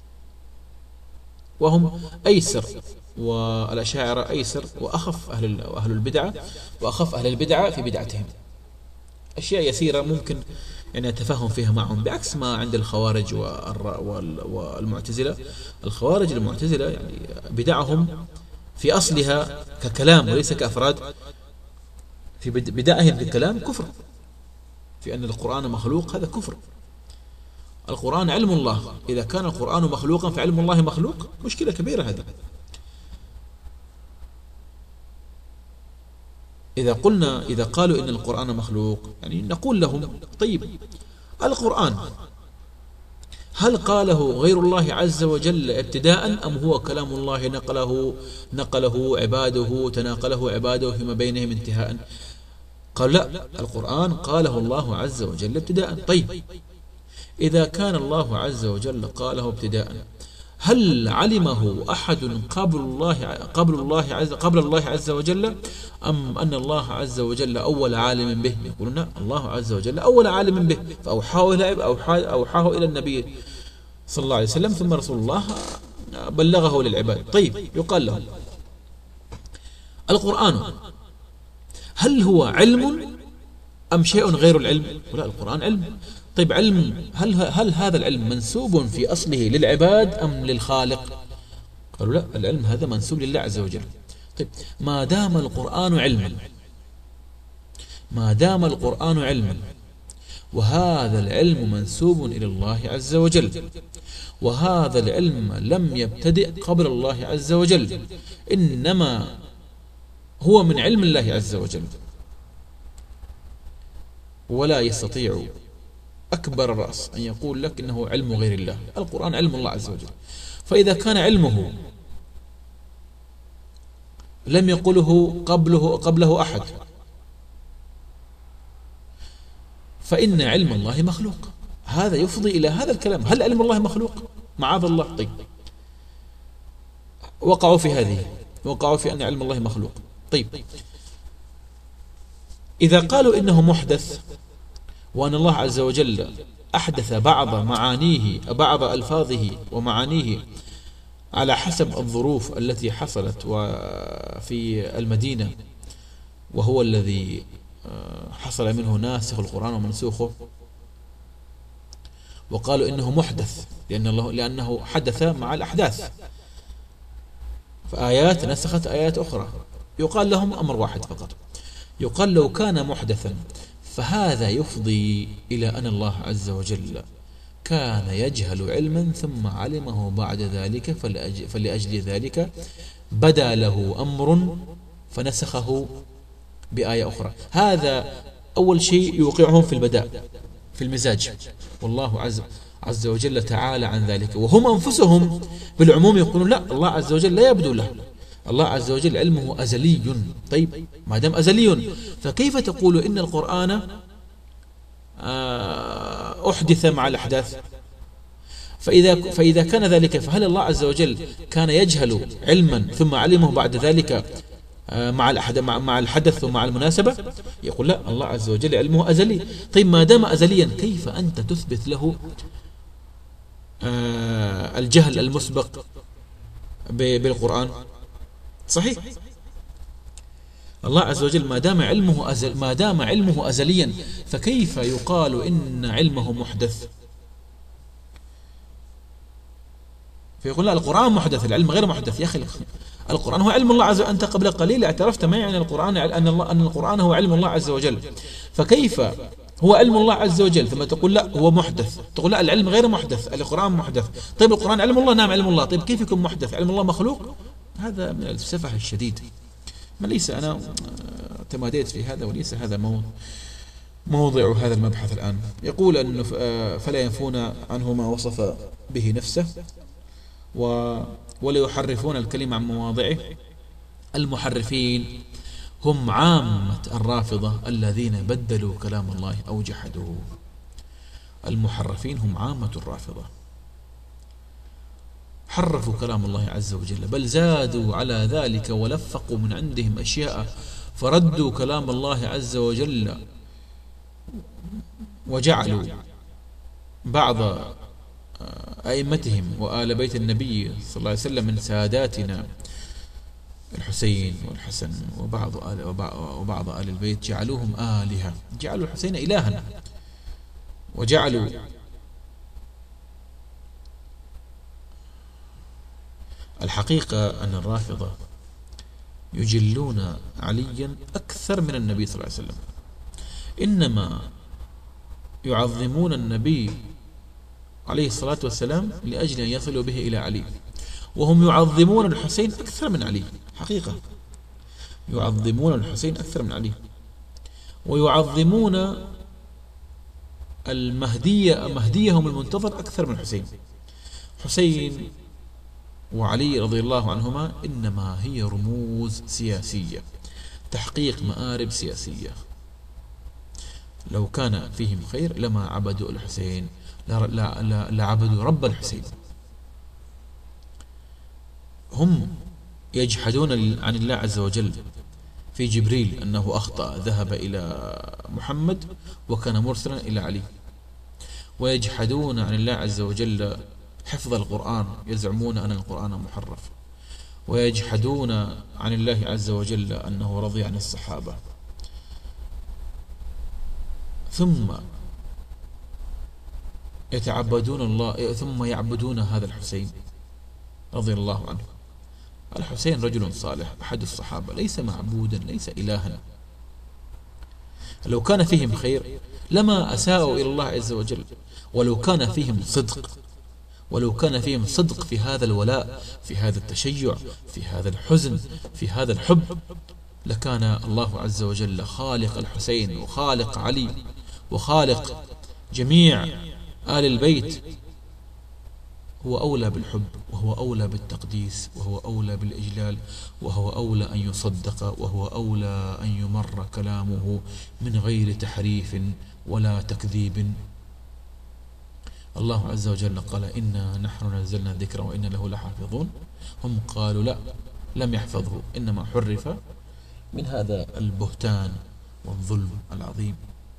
[SPEAKER 1] وهم أيسر، والأشاعرة أيسر وأخف أهل أهل البدعة وأخف أهل البدعة في بدعتهم. أشياء يسيرة ممكن يعني يتفهم فيها معهم، بعكس ما عند الخوارج والمعتزلة. الخوارج المعتزلة يعني بدعهم في أصلها ككلام وليس كأفراد، في بدعهم ككلام كفر، في أن القرآن مخلوق هذا كفر. القرآن علم الله، إذا كان القرآن مخلوقا فعلم الله مخلوق، مشكلة كبيرة هذا. إذا قلنا إذا قالوا إن القرآن مخلوق، يعني نقول لهم طيب القرآن هل قاله غير الله عز وجل ابتداء أم هو كلام الله نقله نقله عباده تناقله عباده فيما بينهم انتهاء؟ قال لا، القرآن قاله الله عز وجل ابتداء. طيب إذا كان الله عز وجل قاله ابتداء، هل علمه أحد قبل الله قبل الله عز قبل الله عز وجل، أم أن الله عز وجل أول عالم به؟ يقولون الله عز وجل أول عالم به، فأوحاه إلى أوحاه إلى النبي صلى الله عليه وسلم، ثم رسول الله بلغه للعباد. طيب يقال لهم القرآن هل هو علم أم شيء غير العلم؟ لا، القرآن علم. طيب علم، هل هل هذا العلم منسوب في أصله للعباد أم للخالق؟ قالوا لا، العلم هذا منسوب لله عز وجل. طيب ما دام القرآن علما ما دام القرآن علما وهذا العلم منسوب إلى الله عز وجل، وهذا العلم لم يبتدئ قبل الله عز وجل، إنما هو من علم الله عز وجل، ولا يستطيع أكبر الرأس أن يقول لك إنه علم غير الله. القرآن علم الله عز وجل، فإذا كان علمه لم يقله قبله قبله أحد، فإن علم الله مخلوق. هذا يفضي إلى هذا الكلام. هل علم الله مخلوق؟ معاذ الله. طيب، وقعوا في هذه، وقعوا في أن علم الله مخلوق. طيب، إذا قالوا إنه محدث وأن الله عز وجل أحدث بعض معانيه، بعض ألفاظه ومعانيه على حسب الظروف التي حصلت في المدينة، وهو الذي حصل منه ناسخ القرآن ومنسوخه، وقالوا إنه محدث لأن الله لأنه حدث مع الأحداث، فآيات نسخت آيات أخرى. يقال لهم أمر واحد فقط، يقال لو كان محدثا فهذا يفضي إلى أن الله عز وجل كان يجهل علما ثم علمه بعد ذلك، فلأجل ذلك بدا له أمر فنسخه بآية أخرى. هذا أول شيء يوقعهم في البداء في المزاج، والله عز عز وجل تعالى عن ذلك. وهم أنفسهم بالعموم يقولون لا، الله عز وجل لا يبدو له، الله عز وجل علمه أزلي. طيب، ما دام أزلي فكيف تقول إن القرآن أحدث مع الأحداث؟ فإذا, فإذا كان ذلك فهل الله عز وجل كان يجهل علما ثم علمه بعد ذلك مع مع الحدث ومع المناسبة؟ يقول لا، الله عز وجل علمه أزلي. طيب، ما دام أزليا كيف أنت تثبت له الجهل المسبق بالقرآن؟ صحيح، الله عز وجل ما دام علمه أزل ما دام علمه أزليا فكيف يقال إن علمه محدث؟ فيقول لا، القرآن محدث، العلم غير محدث. يا أخي، القرآن هو علم الله عز وجل. أنت قبل قليل اعترفت معي أن القرآن أن الله أن القرآن هو علم الله عز وجل، فكيف هو علم الله عز وجل ثم تقول لا هو محدث؟ تقول لا، العلم غير محدث، القرآن محدث. طيب، القرآن علم الله؟ نعم علم الله. طيب، كيف يكون محدث؟ علم الله مخلوق؟ هذا من السفه الشديد. ما ليس أنا تماديت في هذا، وليس هذا موضع هذا المبحث الآن. يقول أنه فلا ينفون عنه ما وصف به نفسه ولا يحرفون الكلمة عن مواضعه. المحرفين هم عامة الرافضة الذين بدلوا كلام الله أو جحدوه. المحرفين هم عامة الرافضة، حرفوا كلام الله عز وجل، بل زادوا على ذلك ولفقوا من عندهم أشياء، فردوا كلام الله عز وجل وجعلوا بعض أئمتهم وآل بيت النبي صلى الله عليه وسلم من ساداتنا الحسين والحسن وبعض آل وبعض آل البيت جعلوهم آلهة، جعلوا الحسين إلها، وجعلوا الحقيقة أن الرافضة يجلون عليا أكثر من النبي صلى الله عليه وسلم، إنما يعظمون النبي عليه الصلاة والسلام لأجل أن يصلوا به إلى علي، وهم يعظمون الحسين أكثر من علي. حقيقة يعظمون الحسين أكثر من علي، ويعظمون المهدية مهديهم المنتظر أكثر من الحسين. حسين وعلي رضي الله عنهما إنما هي رموز سياسية، تحقيق مآرب سياسية. لو كان فيهم خير لما عبدوا الحسين، لعبدوا رب الحسين. هم يجحدون عن الله عز وجل في جبريل أنه أخطأ، ذهب إلى محمد وكان مرسلا إلى علي، ويجحدون عن الله عز وجل حفظ القرآن، يزعمون أن القرآن محرف، ويجحدون عن الله عز وجل أنه رضي عن الصحابة، ثم يتعبدون الله ثم يعبدون هذا الحسين رضي الله عنه. الحسين رجل صالح أحد الصحابة، ليس معبودا، ليس إلها. لو كان فيهم خير لما أساءوا إلى الله عز وجل، ولو كان فيهم صدق ولو كان فيهم صدق في هذا الولاء، في هذا التشيع، في هذا الحزن، في هذا الحب، لكان الله عز وجل خالق الحسين وخالق علي وخالق جميع آل البيت هو أولى بالحب، وهو أولى بالتقديس، وهو أولى بالإجلال، وهو أولى أن يصدق، وهو أولى أن يمر كلامه من غير تحريف ولا تكذيب. الله عز وجل قال إنا نحن نزلنا الذكر وإنا له لحافظون. هم قالوا لا، لم يحفظه، إنما حرف من هذا البهتان والظلم العظيم.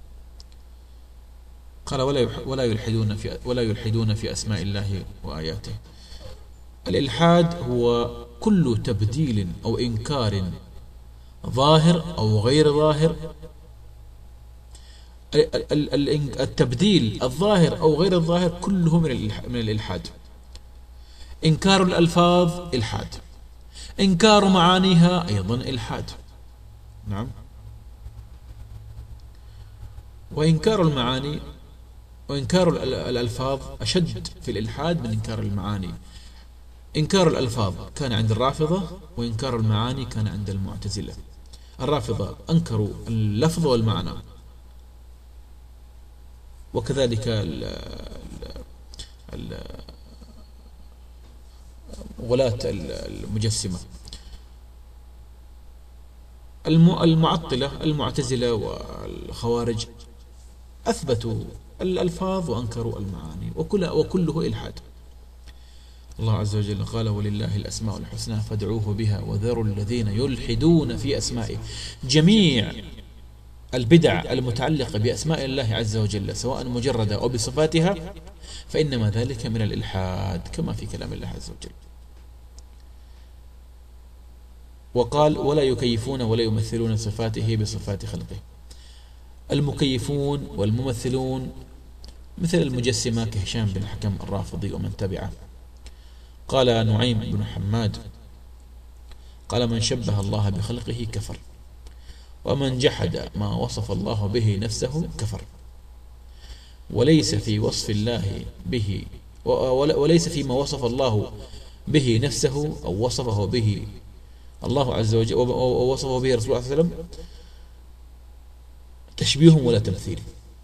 [SPEAKER 1] قال ولا ولا يلحدون في ولا يلحدون في أسماء الله وآياته. الإلحاد هو كل تبديل أو إنكار ظاهر أو غير ظاهر. التبديل الظاهر أو غير الظاهر كله من الإلحاد. إنكار الألفاظ إلحاد، إنكار معانيها أيضا إلحاد. نعم. وإنكار المعاني وإنكار الألفاظ أشد في الإلحاد من إنكار المعاني. إنكار الألفاظ كان عند الرافضة، وإنكار المعاني كان عند المعتزلة. الرافضة أنكروا اللفظ والمعنى، وكذلك غلاة المجسمة. المعطلة المعتزلة والخوارج أثبتوا الألفاظ وأنكروا المعاني، وكل وكله إلحاد. الله عز وجل قال ولله الأسماء الحسنى فادعوه بها وذروا الذين يلحدون في أسمائه. جميع البدع المتعلقة بأسماء الله عز وجل سواء مجردة أو بصفاتها فإنما ذلك من الإلحاد، كما في كلام الله عز وجل. وقال ولا يكيفون ولا يمثلون صفاته بصفات خلقه. المكيفون والممثلون مثل المجسمة كهشام بن الحكم الرافضي ومن تبعه. قال نعيم بن حماد قال من شبه الله بخلقه كفر، ومن جحد ما وصف الله به نفسه كفر، وليس في وصف الله به وليس فيما وصف الله به نفسه أو وصفه به الله عز وجل ووصفه به رسول الله صلى الله عليه وسلم تشبيه ولا تمثيل.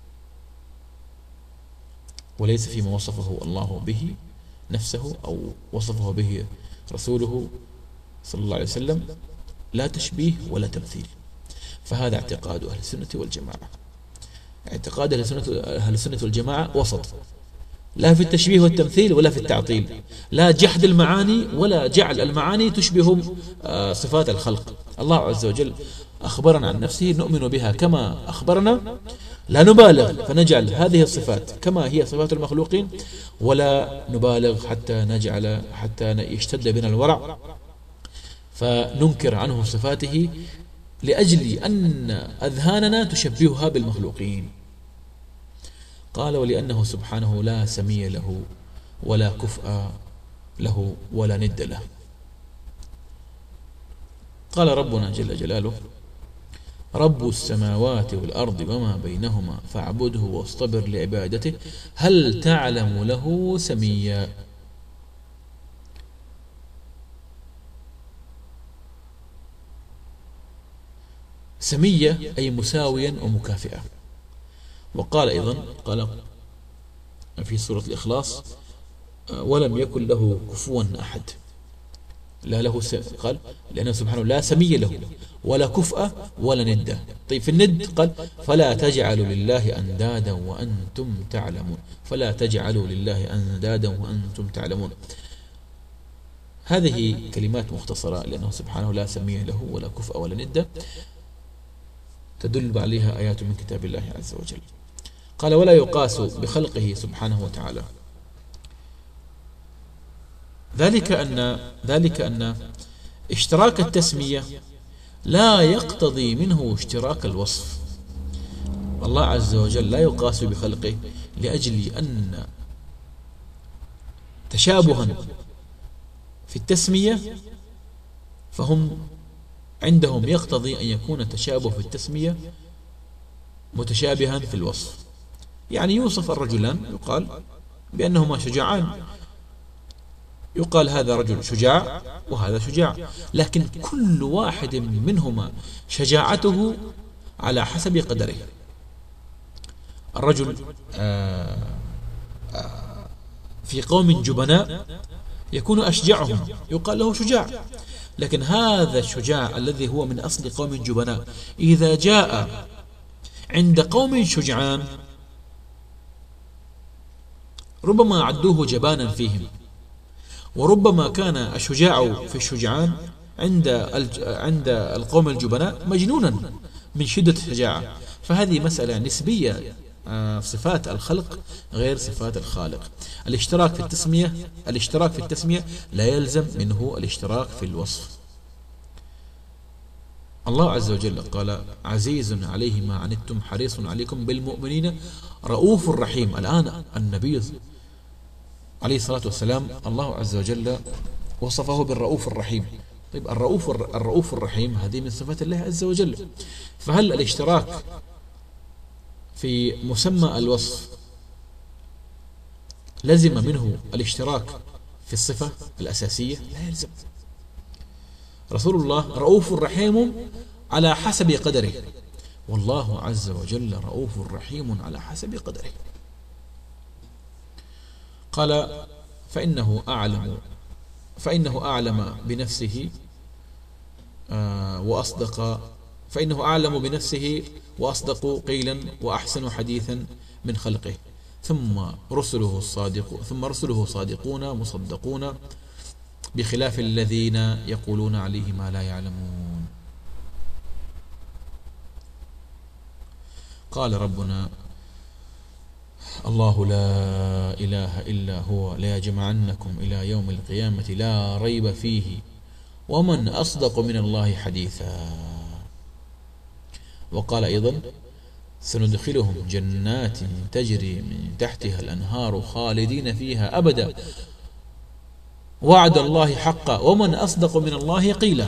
[SPEAKER 1] وليس فيما وصفه الله به نفسه أو وصفه به رسوله صلى الله عليه وسلم لا تشبيه ولا تمثيل. فهذا اعتقاد أهل السنة والجماعة. اعتقاد أهل السنة والجماعة وسط، لا في التشبيه والتمثيل ولا في التعطيل، لا جحد المعاني ولا جعل المعاني تشبه صفات الخلق. الله عز وجل أخبرنا عن نفسه نؤمن بها كما أخبرنا، لا نبالغ فنجعل هذه الصفات كما هي صفات المخلوقين، ولا نبالغ حتى نجعل حتى يشتد بنا الورع فننكر عنه صفاته لأجل أن أذهاننا تشبهها بالمخلوقين. قال ولأنه سبحانه لا سمي له ولا كفء له ولا ند له. قال ربنا جل جلاله رب السماوات والأرض وما بينهما فاعبده واصطبر لعبادته هل تعلم له سميا. سمية أي مساويا ومكافئا. وقال أيضا قال في سورة الإخلاص ولم يكن له كفوا أحد. لا له س... قال لأنه سبحانه لا سمي له ولا كفء ولا ند. طيب في الند قال فلا تجعلوا لله أندادا وأنتم تعلمون. فلا تجعلوا لله أندادا وأنتم تعلمون. هذه كلمات مختصرة لأنه سبحانه لا سمي له ولا كفء ولا ند، تدل عليها آيات من كتاب الله عز وجل. قال ولا يقاس بخلقه سبحانه وتعالى. ذلك أن ذلك أن اشتراك التسمية لا يقتضي منه اشتراك الوصف. الله عز وجل لا يقاس بخلقه لأجل أن تشابها في التسمية فهم عندهم يقتضي أن يكون التشابه في التسمية متشابها في الوصف. يعني يوصف الرجلان يقال بأنهما شجاعان، يقال هذا رجل شجاع وهذا شجاع، لكن كل واحد منهما شجاعته على حسب قدره. الرجل في قوم جبناء يكون أشجعهم، يقال له شجاع. لكن هذا الشجاع الذي هو من أصل قوم جبناء إذا جاء عند قوم شجعان ربما عدوه جبانا فيهم، وربما كان الشجاع في الشجعان عند عند القوم الجبناء مجنونا من شدة الشجاعة. فهذه مسألة نسبية، صفات الخلق غير صفات الخالق. الاشتراك في التسمية الاشتراك في التسمية لا يلزم منه الاشتراك في الوصف. الله عز وجل قال: عزيز عليه ما عنتم حريص عليكم بالمؤمنين رؤوف رحيم. الآن النبي عليه الصلاة والسلام الله عز وجل وصفه بالرؤوف الرحيم. طيب، الرؤوف الرؤوف الرحيم هذه من صفات الله عز وجل، فهل الاشتراك في مسمى الوصف لزم منه الاشتراك في الصفة الأساسية؟ لا يلزم. رسول الله رؤوف رحيم على حسب قدره، والله عز وجل رؤوف رحيم على حسب قدره. قال: فإنه أعلم فإنه أعلم بنفسه آه وأصدق فإنه أعلم بنفسه وأصدق قيلا وأحسن حديثا من خلقه، ثم رسله الصادق ثم رسله صادقون مصدقون بخلاف الذين يقولون عليه ما لا يعلمون. قال ربنا: الله لا إله إلا هو ليجمعنكم إلى يوم القيامة لا ريب فيه ومن أصدق من الله حديثا. وقال أيضا: سندخلهم جنات تجري من تحتها الأنهار خالدين فيها أبدا وعد الله حقا ومن أصدق من الله قيلا.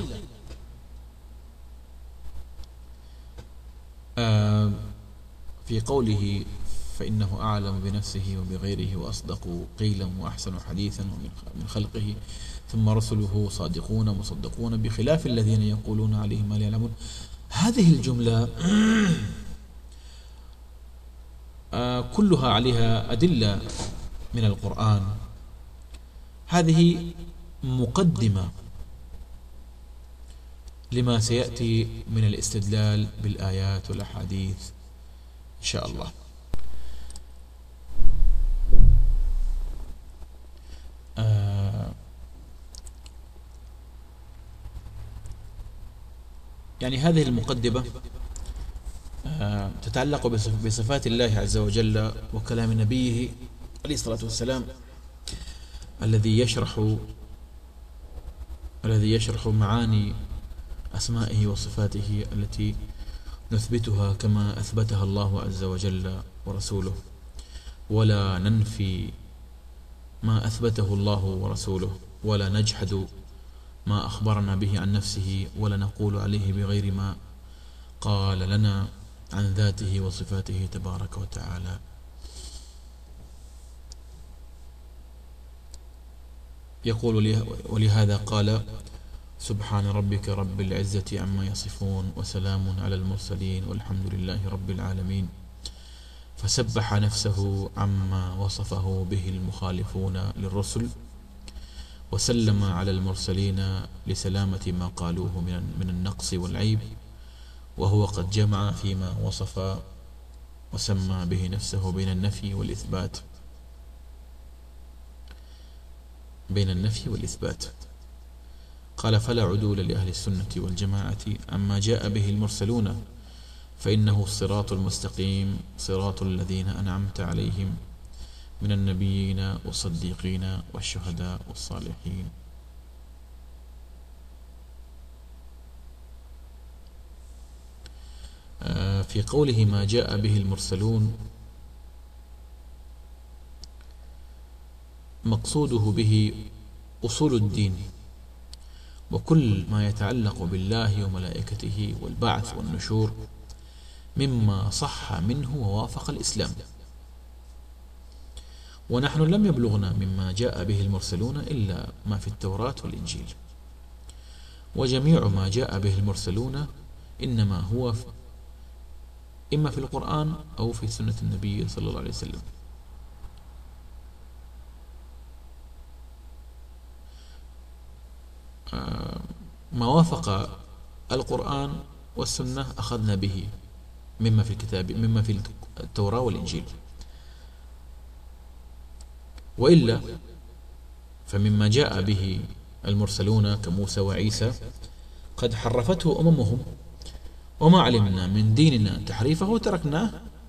[SPEAKER 1] آه في قوله: فإنه أعلم بنفسه وبغيره وأصدق قيلا وأحسن حديثا من خلقه ثم رسله صادقون مصدقون بخلاف الذين يقولون عليه ما لا يعلمون. هذه الجملة آه كلها عليها أدلة من القرآن. هذه مقدمة لما سيأتي من الاستدلال بالآيات والأحاديث إن شاء الله. آه يعني هذه المقدمة آه تتعلق بصفات الله عز وجل وكلام نبيه عليه الصلاة والسلام الذي يشرح الذي يشرح معاني أسمائه وصفاته التي نثبتها كما أثبتها الله عز وجل ورسوله، ولا ننفي ما أثبته الله ورسوله، ولا نجحد ما أخبرنا به عن نفسه، ولا نقول عليه بغير ما قال لنا عن ذاته وصفاته تبارك وتعالى. يقول: ولهذا قال: سبحان ربك رب العزة عما يصفون وسلام على المرسلين والحمد لله رب العالمين. فسبح نفسه عما وصفه به المخالفون للرسل، وسلم على المرسلين لسلامة ما قالوه من النقص والعيب، وهو قد جمع فيما وصف وسمى به نفسه بين النفي والإثبات بين النفي والإثبات. قال: فلا عدول لأهل السنة والجماعة عما جاء به المرسلون، فإنه الصراط المستقيم صراط الذين أنعمت عليهم من النبيين والصديقين والشهداء والصالحين. في قوله ما جاء به المرسلون مقصوده به أصول الدين وكل ما يتعلق بالله وملائكته والبعث والنشور مما صح منه ووافق الإسلام. ونحن لم يبلغنا مما جاء به المرسلون إلا ما في التوراة والإنجيل، وجميع ما جاء به المرسلون إنما هو إما في القرآن أو في سنة النبي صلى الله عليه وسلم. ما وافق القرآن والسنة أخذنا به مما في الكتاب، مما في التوراة والإنجيل، وإلا فمما جاء به المرسلون كموسى وعيسى قد حرفته أممهم، وما علمنا من ديننا تحريفه تركناه،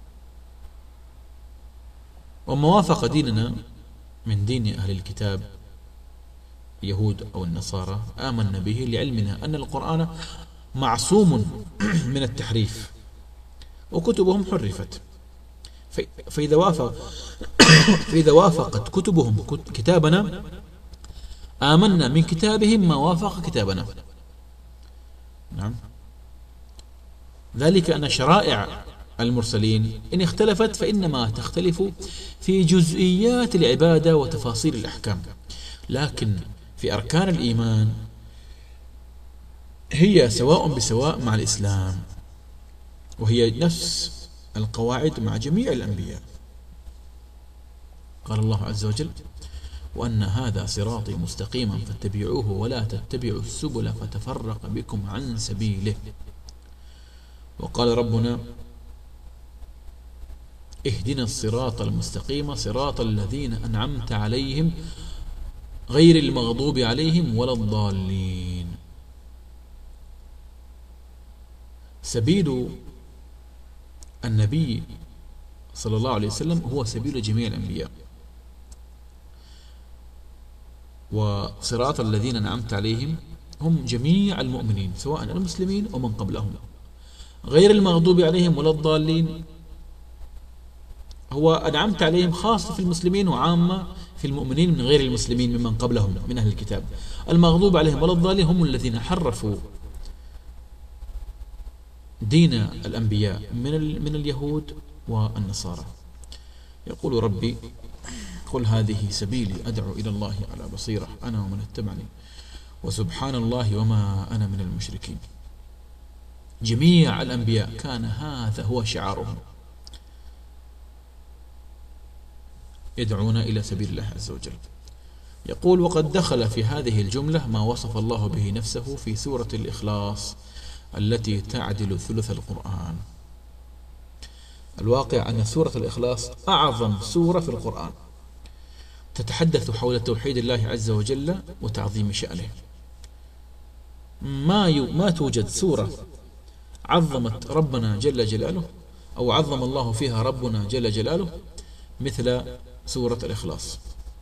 [SPEAKER 1] وما وافق ديننا من دين أهل الكتاب اليهود أو النصارى آمنا به، لعلمنا أن القرآن معصوم من التحريف وكتبهم حرفت. فإذا وافق فإذا وافقت كتبهم كتابنا آمنا من كتابهم ما وافق كتابنا. نعم، ذلك أن شرائع المرسلين إن اختلفت فإنما تختلف في جزئيات العبادة وتفاصيل الأحكام، لكن في أركان الإيمان هي سواء بسواء مع الإسلام، وهي نفس القواعد مع جميع الأنبياء. قال الله عز وجل: وأن هذا صراطي مستقيما فاتبعوه ولا تتبعوا السبل فتفرق بكم عن سبيله. وقال ربنا: اهدنا الصراط المستقيم صراط الذين أنعمت عليهم غير المغضوب عليهم ولا الضالين. سبيل النبي صلى الله عليه وسلم هو سبيل جميع الأنبياء، وصراط الذين أنعمت عليهم هم جميع المؤمنين سواء المسلمين ومن قبلهم. غير المغضوب عليهم ولا الضالين هو أنعمت عليهم خاصة في المسلمين وعامة في المؤمنين من غير المسلمين ممن قبلهم من أهل الكتاب. المغضوب عليهم ولا الضالين هم الذين حرفوا دين الأنبياء من من اليهود والنصارى. يقول ربي: قل هذه سبيلي أدعو إلى الله على بصيرة أنا ومن اتبعني وسبحان الله وما أنا من المشركين. جميع الأنبياء كان هذا هو شعارهم، يدعون إلى سبيل الله عز وجل. يقول: وقد دخل في هذه الجملة ما وصف الله به نفسه في سورة الإخلاص التي تعدل ثلث القرآن. الواقع أن سورة الإخلاص أعظم سورة في القرآن، تتحدث حول توحيد الله عز وجل وتعظيم شأنه. ما ما توجد سورة عظمت ربنا جل جلاله أو عظم الله فيها ربنا جل جلاله مثل سورة الإخلاص.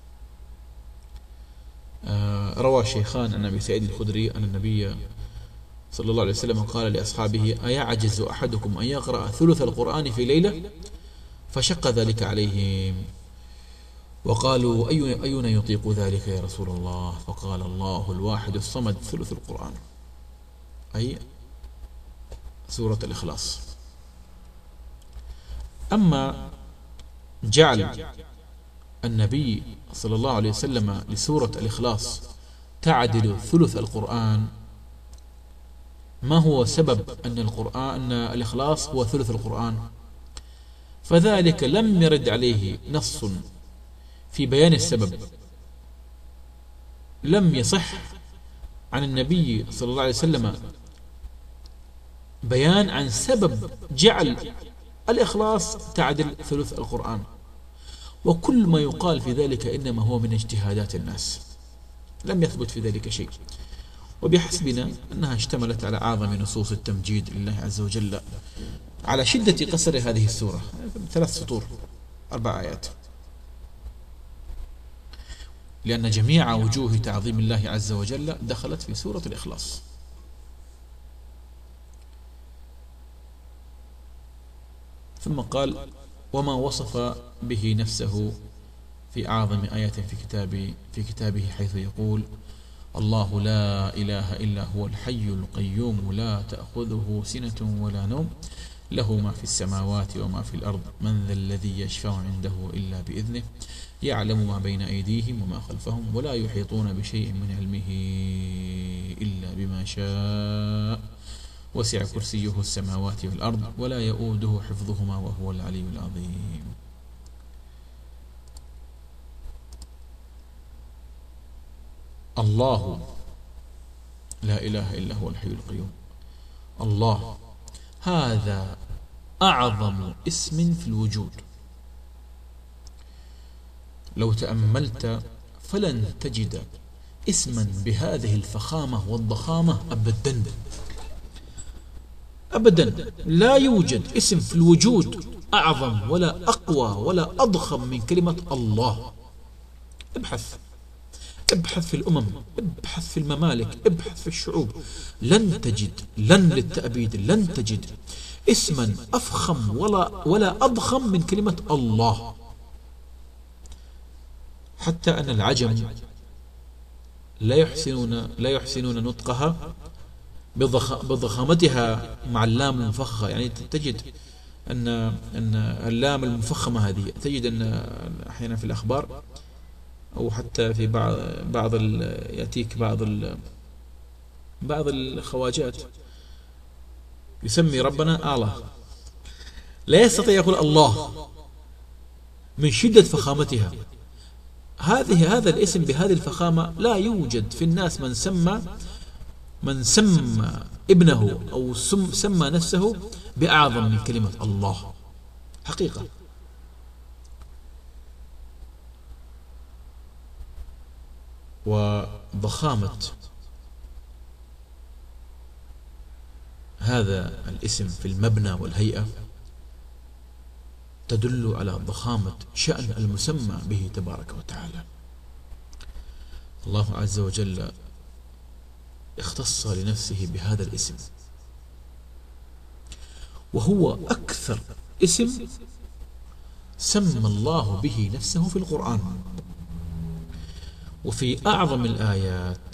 [SPEAKER 1] آه روى الشيخان عن أبي سعيد الخدري أن النبي صلى الله عليه وسلم قال لأصحابه: أيعجز أحدكم أن يقرأ ثلث القرآن في ليلة؟ فشق ذلك عليهم وقالوا: أي أينا يطيق ذلك يا رسول الله؟ فقال: الله الواحد الصمد ثلث القرآن، أي سورة الإخلاص. أما جعل النبي صلى الله عليه وسلم لسورة الإخلاص تعدل ثلث القرآن، ما هو سبب أن القرآن أن الإخلاص هو ثلث القرآن؟ فذلك لم يرد عليه نص في بيان السبب، لم يصح عن النبي صلى الله عليه وسلم بيان عن سبب جعل الإخلاص تعدل ثلث القرآن، وكل ما يقال في ذلك إنما هو من اجتهادات الناس، لم يثبت في ذلك شيء. وبحسبنا أنها اشتملت على أعظم نصوص التمجيد لله عز وجل على شدة قصر هذه السورة، ثلاث سطور أربع آيات، لأن جميع وجوه تعظيم الله عز وجل دخلت في سورة الإخلاص. ثم قال: وما وصف به نفسه في أعظم آيات في كتابه في كتابه حيث يقول: الله لا إله إلا هو الحي القيوم لا تأخذه سنة ولا نوم له ما في السماوات وما في الأرض من ذا الذي يشفع عنده إلا بإذنه يعلم ما بين أيديهم وما خلفهم ولا يحيطون بشيء من علمه إلا بما شاء وسع كرسيه السماوات والأرض ولا يؤوده حفظهما وهو العلي العظيم. الله لا إله إلا هو الحي القيوم. الله هذا أعظم اسم في الوجود، لو تأملت فلن تجد اسما بهذه الفخامة والضخامة أبدا أبدا. لا يوجد اسم في الوجود أعظم ولا أقوى ولا أضخم من كلمة الله. ابحث ابحث في الأمم، ابحث في الممالك، ابحث في الشعوب، لن تجد، لن للتأبيد، لن تجد اسما أفخم ولا ولا أضخم من كلمة الله. حتى أن العجم لا يحسنون لا يحسنون نطقها بضخامتها مع اللام المفخمة. يعني تجد أن أن اللام المفخمة هذه تجد أن أحيانا في الأخبار أو حتى في بعض بعض يأتيك بعض بعض الخواجات يسمي ربنا الله، لا يستطيع يقول الله من شدة فخامتها. هذه هذا الاسم بهذه الفخامة لا يوجد في الناس من سمى من سمى ابنه أو سم سمى نفسه بأعظم من كلمة الله حقيقة. وضخامة هذا الاسم في المبنى والهيئة تدل على ضخامة شأن المسمى به تبارك وتعالى. الله عز وجل اختص لنفسه بهذا الاسم، وهو أكثر اسم سمى الله به نفسه في القرآن. وفي أعظم الآيات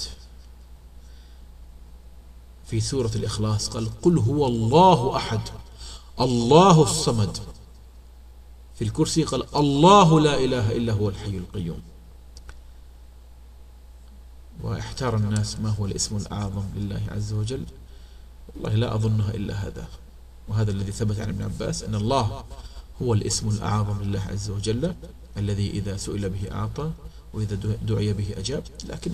[SPEAKER 1] في سورة الإخلاص قال قل هو الله أحد الله الصمد. في الكرسي قال الله لا إله إلا هو الحي القيوم. واحتار الناس ما هو الاسم الأعظم لله عز وجل، والله لا أظنها إلا هذا، وهذا الذي ثبت عن ابن عباس أن الله هو الاسم الأعظم لله عز وجل الذي إذا سئل به أعطى وإذا دعي به أجاب. لكن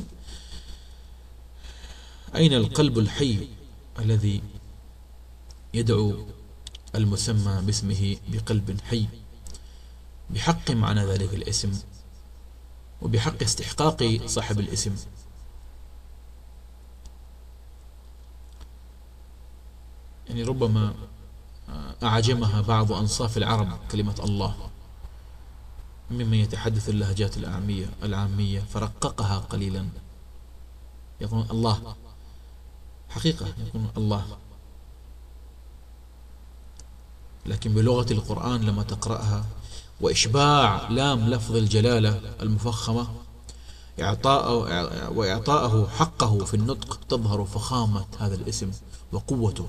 [SPEAKER 1] أين القلب الحي الذي يدعو المسمى باسمه بقلب حي بحق معنى ذلك الاسم وبحق استحقاق صاحب الاسم؟ يعني ربما أعجمها بعض أنصاف العرب كلمة الله ممن يتحدث اللهجات العامية العامية فرققها قليلا، يقول الله حقيقة، يقول الله، لكن بلغة القرآن لما تقرأها وإشباع لام لفظ الجلالة المفخمة إعطاءه وإعطاءه حقه في النطق تظهر فخامة هذا الاسم وقوته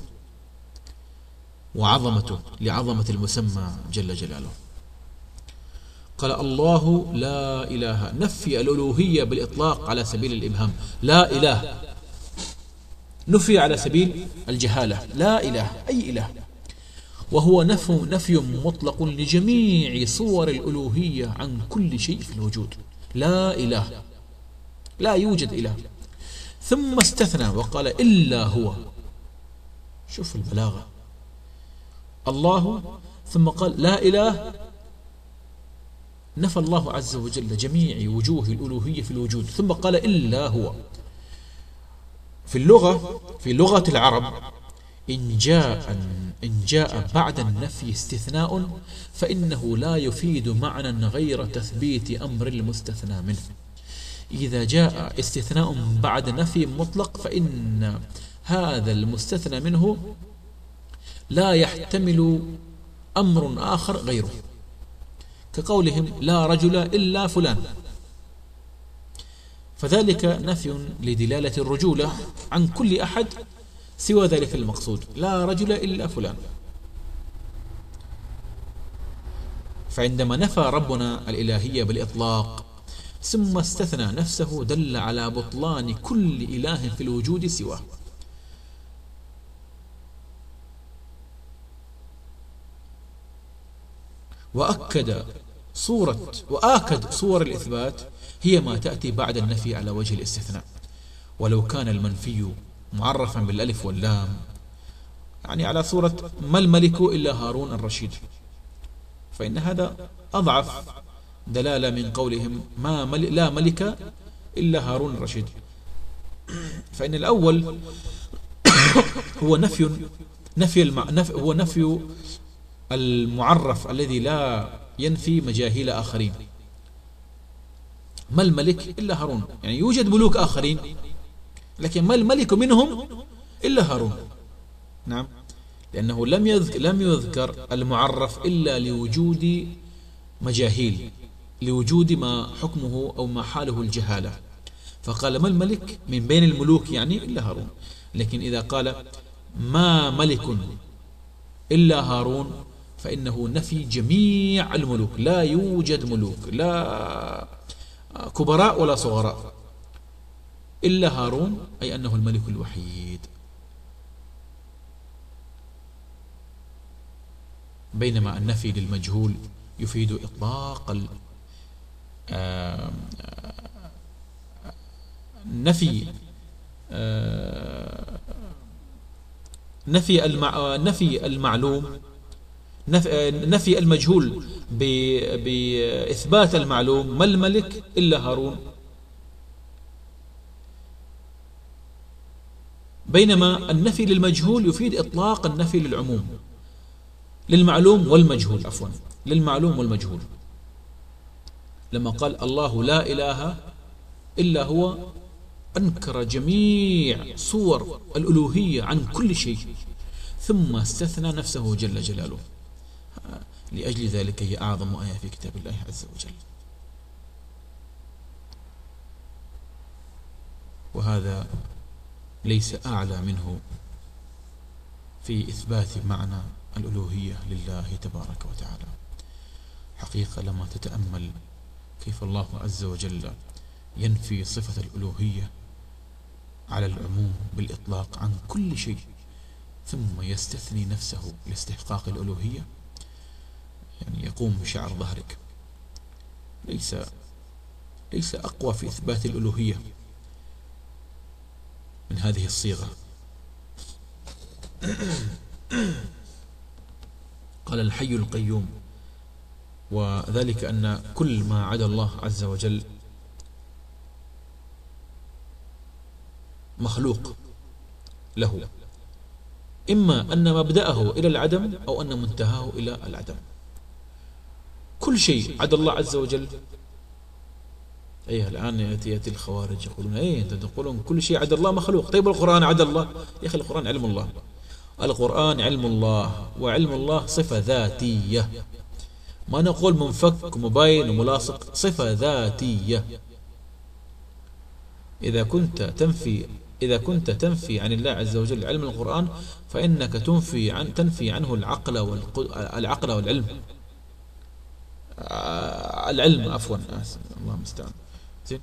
[SPEAKER 1] وعظمته لعظمة المسمى جل جلاله. قال الله لا إله، نفي الألوهية بالإطلاق على سبيل الإبهام، لا إله نفي على سبيل الجهالة، لا إله أي إله، وهو نفي نفي مطلق لجميع صور الألوهية عن كل شيء في الوجود. لا إله، لا يوجد إله. ثم استثنى وقال إلا هو. شوف البلاغة، الله ثم قال لا إله، نفى الله عز وجل جميع وجوه الألوهية في الوجود ثم قال إلا هو. في اللغة في لغة العرب إن جاء إن جاء بعد النفي استثناء فإنه لا يفيد معنى غير تثبيت أمر المستثنى منه. إذا جاء استثناء بعد نفي مطلق فإن هذا المستثنى منه لا يحتمل أمر آخر غيره، كقولهم لا رجل إلا فلان، فذلك نفي لدلالة الرجولة عن كل أحد سوى ذلك المقصود، لا رجل إلا فلان. فعندما نفى ربنا الإلهية بالإطلاق ثم استثنى نفسه دل على بطلان كل إله في الوجود سواه. وأكد صورة وآكد صور الإثبات هي ما تأتي بعد النفي على وجه الاستثناء. ولو كان المنفي معرفا بالألف واللام، يعني على صورة ما الملك إلا هارون الرشيد، فإن هذا أضعف دلالة من قولهم ما ملك لا ملك إلا هارون الرشيد. فإن الأول هو نفي نفي المع... نف... هو نفي المعرف الذي لا ينفي مجاهيل آخرين. ما الملك إلا هارون، يعني يوجد ملوك آخرين لكن ما الملك منهم إلا هارون. نعم، لأنه لم يذكر, لم يذكر المعرف إلا لوجود مجاهيل، لوجود ما حكمه أو ما حاله الجهالة، فقال ما الملك من بين الملوك يعني إلا هارون. لكن إذا قال ما ملك إلا هارون فإنه نفي جميع الملوك، لا يوجد ملوك لا كبراء ولا صغراء إلا هارون، أي أنه الملك الوحيد. بينما النفي للمجهول يفيد إطلاق نفي نفي المع... نفي المعلوم، نفي المجهول بإثبات المعلوم ما الملك إلا هارون، بينما النفي للمجهول يفيد إطلاق النفي للعموم، للمعلوم والمجهول، عفوا للمعلوم والمجهول. لما قال الله لا إله إلا هو أنكر جميع صور الألوهية عن كل شيء، ثم استثنى نفسه جل جلاله. لأجل ذلك هي أعظم آية في كتاب الله عز وجل. وهذا ليس أعلى منه في إثبات معنى الألوهية لله تبارك وتعالى. حقيقة لما تتأمل كيف الله عز وجل ينفي صفة الألوهية على العموم بالإطلاق عن كل شيء، ثم يستثني نفسه لاستحقاق الألوهية، يعني يقوم بشعر ظهرك. ليس ليس أقوى في إثبات الألوهية من هذه الصيغة. قال الحي القيوم، وذلك أن كل ما عدا الله عز وجل مخلوق له، إما أن مبدأه إلى العدم أو أن منتهاه إلى العدم. كل شيء عدا الله عز وجل. أيه الآن يأتي, يأتي الخوارج يقولون أيه أنت تقولون كل شيء عدا الله مخلوق، طيب القرآن عدا الله؟ يا أخي القرآن علم الله، القرآن علم الله، وعلم الله صفة ذاتية، ما نقول منفك ومباين وملاصق، صفة ذاتية. إذا كنت تنفي إذا كنت تنفي عن الله عز وجل علم القرآن فإنك تنفي عن تنفي عنه العقل والعقل والعلم العلم عفوا الله المستعان زين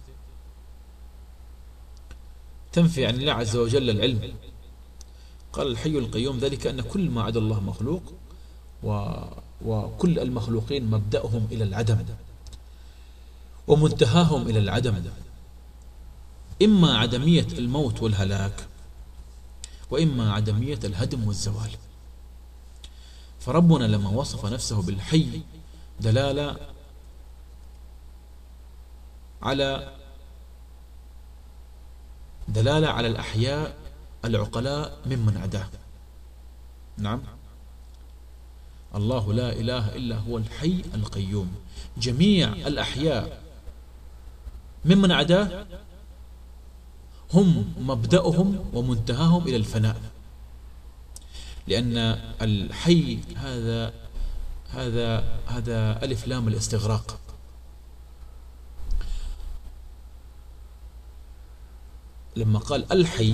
[SPEAKER 1] تنفي عن الله عز وجل العلم. قال الحي القيوم ذلك أن كل ما عدا الله مخلوق، و وكل المخلوقين مبدأهم إلى العدم ومنتهاهم إلى العدم، إما عدمية الموت والهلاك وإما عدمية الهدم والزوال. فربنا لما وصف نفسه بالحي دلالة على دلالة على الأحياء العقلاء ممن عداه. نعم، الله لا إله إلا هو الحي القيوم، جميع الأحياء ممن عداه هم مبدأهم ومنتهاهم إلى الفناء، لأن الحي هذا هذا هذا ألف لام الاستغراق. لما قال الحي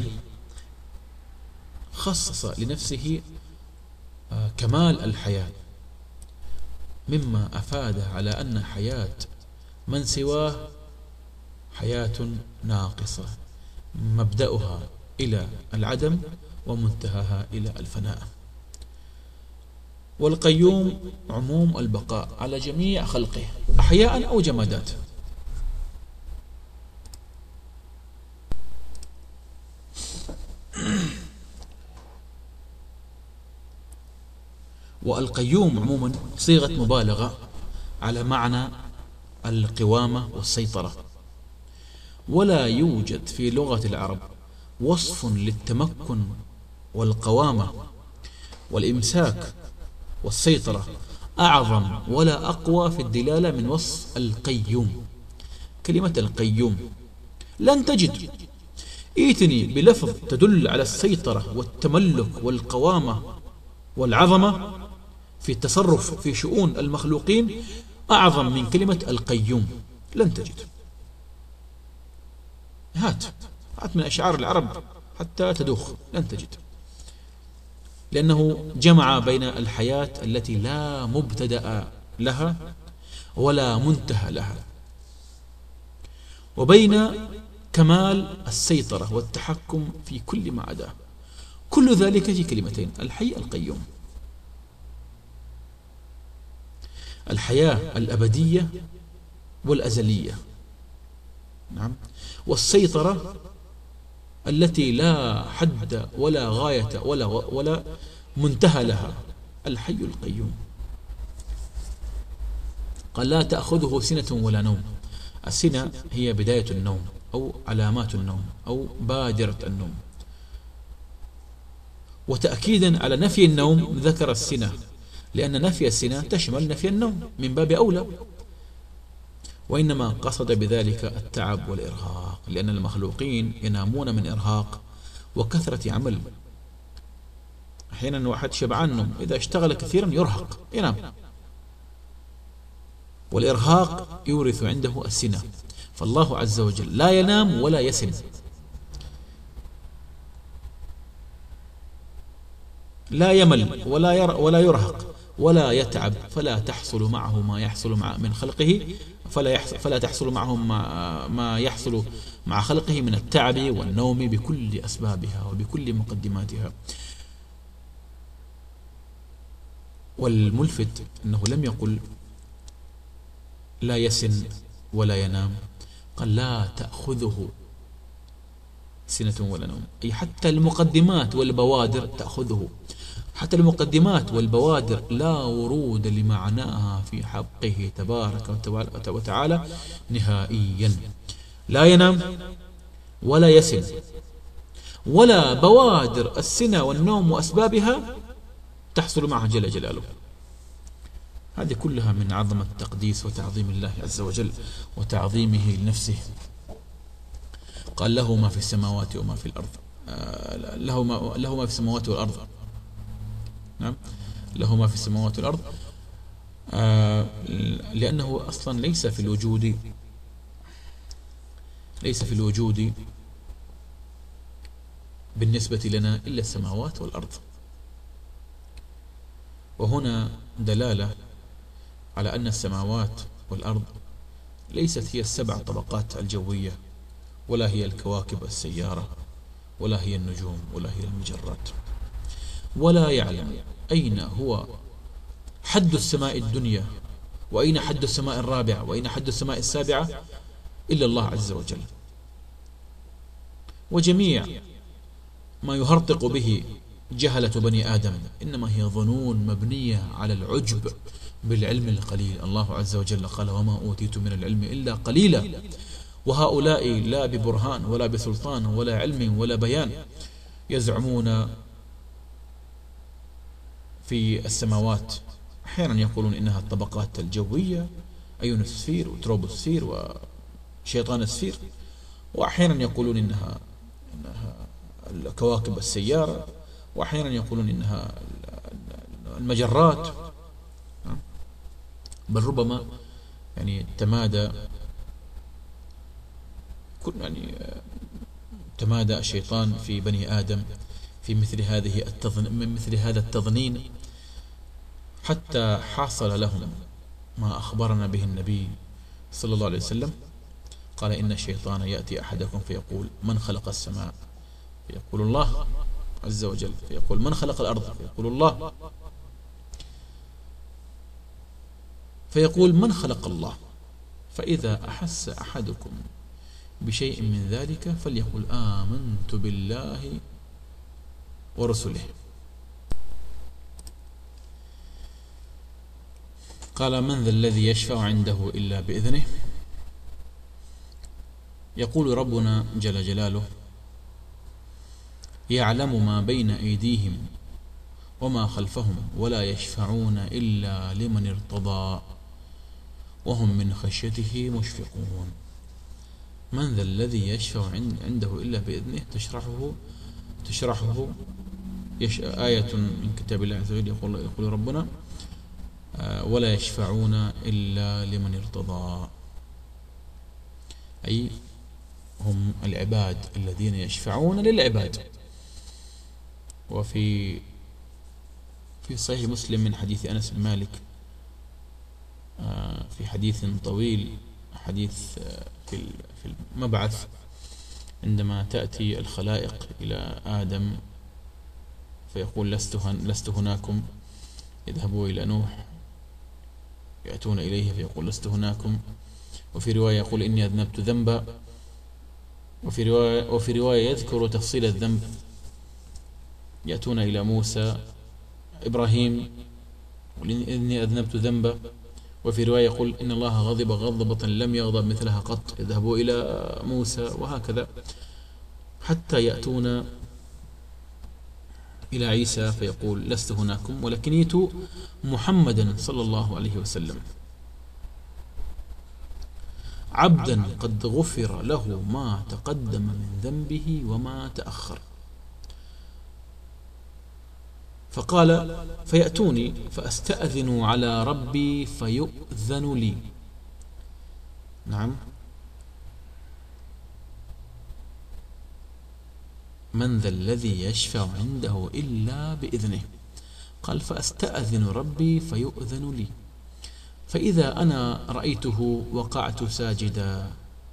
[SPEAKER 1] خصص لنفسه كمال الحياة، مما أفاد على أن حياة من سواه حياة ناقصة، مبدأها إلى العدم ومنتهاها إلى الفناء. والقيوم عموم البقاء على جميع خلقه أحياء أو جمادات. والقيوم عموما صيغة مبالغة على معنى القوامة والسيطرة، ولا يوجد في لغة العرب وصف للتمكن والقوامة والإمساك والسيطرة أعظم ولا أقوى في الدلالة من وصف القيوم. كلمة القيوم لن تجد ائتني بلفظ تدل على السيطرة والتملك والقوامة والعظمة في التصرف في شؤون المخلوقين أعظم من كلمة القيوم، لن تجد. هات هات من أشعار العرب حتى تدوخ، لن تجد، لأنه جمع بين الحياة التي لا مبتدأ لها ولا منتهى لها، وبين كمال السيطرة والتحكم في كل ما عداه، كل ذلك في كلمتين: الحي القيوم. الحياة الأبدية والأزلية، نعم، والسيطرة التي لا حد ولا غاية ولا ولا منتهى لها، الحي القيوم. قال: لا تأخذه سنة ولا نوم. السنة هي بداية النوم أو علامات النوم أو بادرة النوم، وتأكيدا على نفي النوم ذكر السنة، لأن نفي السنة تشمل نفي النوم من باب أولى، وإنما قصد بذلك التعب والإرهاق، لأن المخلوقين ينامون من إرهاق وكثرة عمل. أحيانا واحد شبعان نوم، إذا اشتغل كثيرا يرهق ينام، والإرهاق يورث عنده السنة. فالله عز وجل لا ينام ولا يسن، لا يمل ولا ير ولا يرهق ولا يتعب، فلا تحصل معه ما يحصل مع من خلقه فلا يحصل فلا تحصل معه ما, ما يحصل مع خلقه من التعب والنوم بكل أسبابها وبكل مقدماتها. والملفت أنه لم يقل لا يسن ولا ينام، قال: لا تأخذه سنة ولا نوم، أي حتى المقدمات والبوادر تأخذه، حتى المقدمات والبوادر لا ورود لمعناها في حقه تبارك وتعالى نهائيا. لا ينام ولا يسن، ولا بوادر السنة والنوم وأسبابها تحصل معه جل جلاله. هذه كلها من عظمة التقديس وتعظيم الله عز وجل وتعظيمه لنفسه. قال: له ما في السماوات وما في الأرض، آه له ما له ما في السماوات والأرض، نعم، له ما في السماوات والأرض، آه لأنه أصلا ليس في الوجود ليس في الوجود بالنسبة لنا إلا السماوات والأرض. وهنا دلالة على أن السماوات والأرض ليست هي السبع طبقات الجوية، ولا هي الكواكب السيارة، ولا هي النجوم، ولا هي المجرات، ولا يعلم أين هو حد السماء الدنيا، وأين حد السماء الرابعة، وأين حد السماء السابعة إلا الله عز وجل. وجميع ما يهرطق به جهلة بني آدم إنما هي ظنون مبنية على العجب بالعلم القليل. الله عز وجل قال: وما أوتيت من العلم إلا قليلا. وهؤلاء لا ببرهان ولا بسلطان ولا علم ولا بيان يزعمون في السماوات، أحيانا يقولون إنها الطبقات الجوية، أيونوسفير وتروبوسفير وشيطانوسفير، وأحيانا يقولون إنها إنها الكواكب السيارة، وأحيانا يقولون إنها المجرات، بل ربما يعني تمادى يعني تمادى الشيطان في بني آدم في مثل هذه التظن من مثل هذا التظنين، حتى حصل لهم ما أخبرنا به النبي صلى الله عليه وسلم. قال: إن الشيطان يأتي أحدكم فيقول: من خلق السماء؟ فيقول: الله عز وجل. فيقول: من خلق الأرض؟ فيقول: الله. فيقول: من خلق الله؟ فإذا أحس أحدكم بشيء من ذلك فليقل: آمنت بالله ورسله. قال: من ذا الذي يشفع عنده إلا بإذنه؟ يقول ربنا جل جلاله: يعلم ما بين أيديهم وما خلفهم ولا يشفعون إلا لمن ارتضى وهم من خشيته مشفقون. من ذا الذي يشفع عنده إلا بإذنه تشرحه تشرحه يش آية من كتاب الله عز وجل. يقول, يقول ربنا: ولا يشفعون إلا لمن ارتضى، أي هم العباد الذين يشفعون للعباد. وفي في صحيح مسلم من حديث أنس بن مالك، في حديث طويل، حديث في في المبعث، عندما تأتي الخلائق إلى آدم فيقول: لست لست هناكم. يذهبوا إلى نوح يأتون إليه فيقول: لست هناكم. وفي رواية يقول: إني أذنبت ذنبا. وفي رواية, وفي رواية يذكر تفصيل الذنب. يأتون إلى موسى إبراهيم: إني أذنبت ذنبا. وفي رواية يقول: إن الله غضب غضبة لم يغضب مثلها قط. يذهبوا إلى موسى، وهكذا حتى يأتون إلى عيسى فيقول: لست هناكم ولكن يأتوا محمدا صلى الله عليه وسلم، عبدا قد غفر له ما تقدم من ذنبه وما تأخر. فقال: فيأتوني فأستأذن على ربي فيؤذن لي. نعم. من ذا الذي يشفع عنده إلا بإذنه؟ قال: فأستأذن ربي فيؤذن لي، فإذا أنا رأيته وقعت ساجدا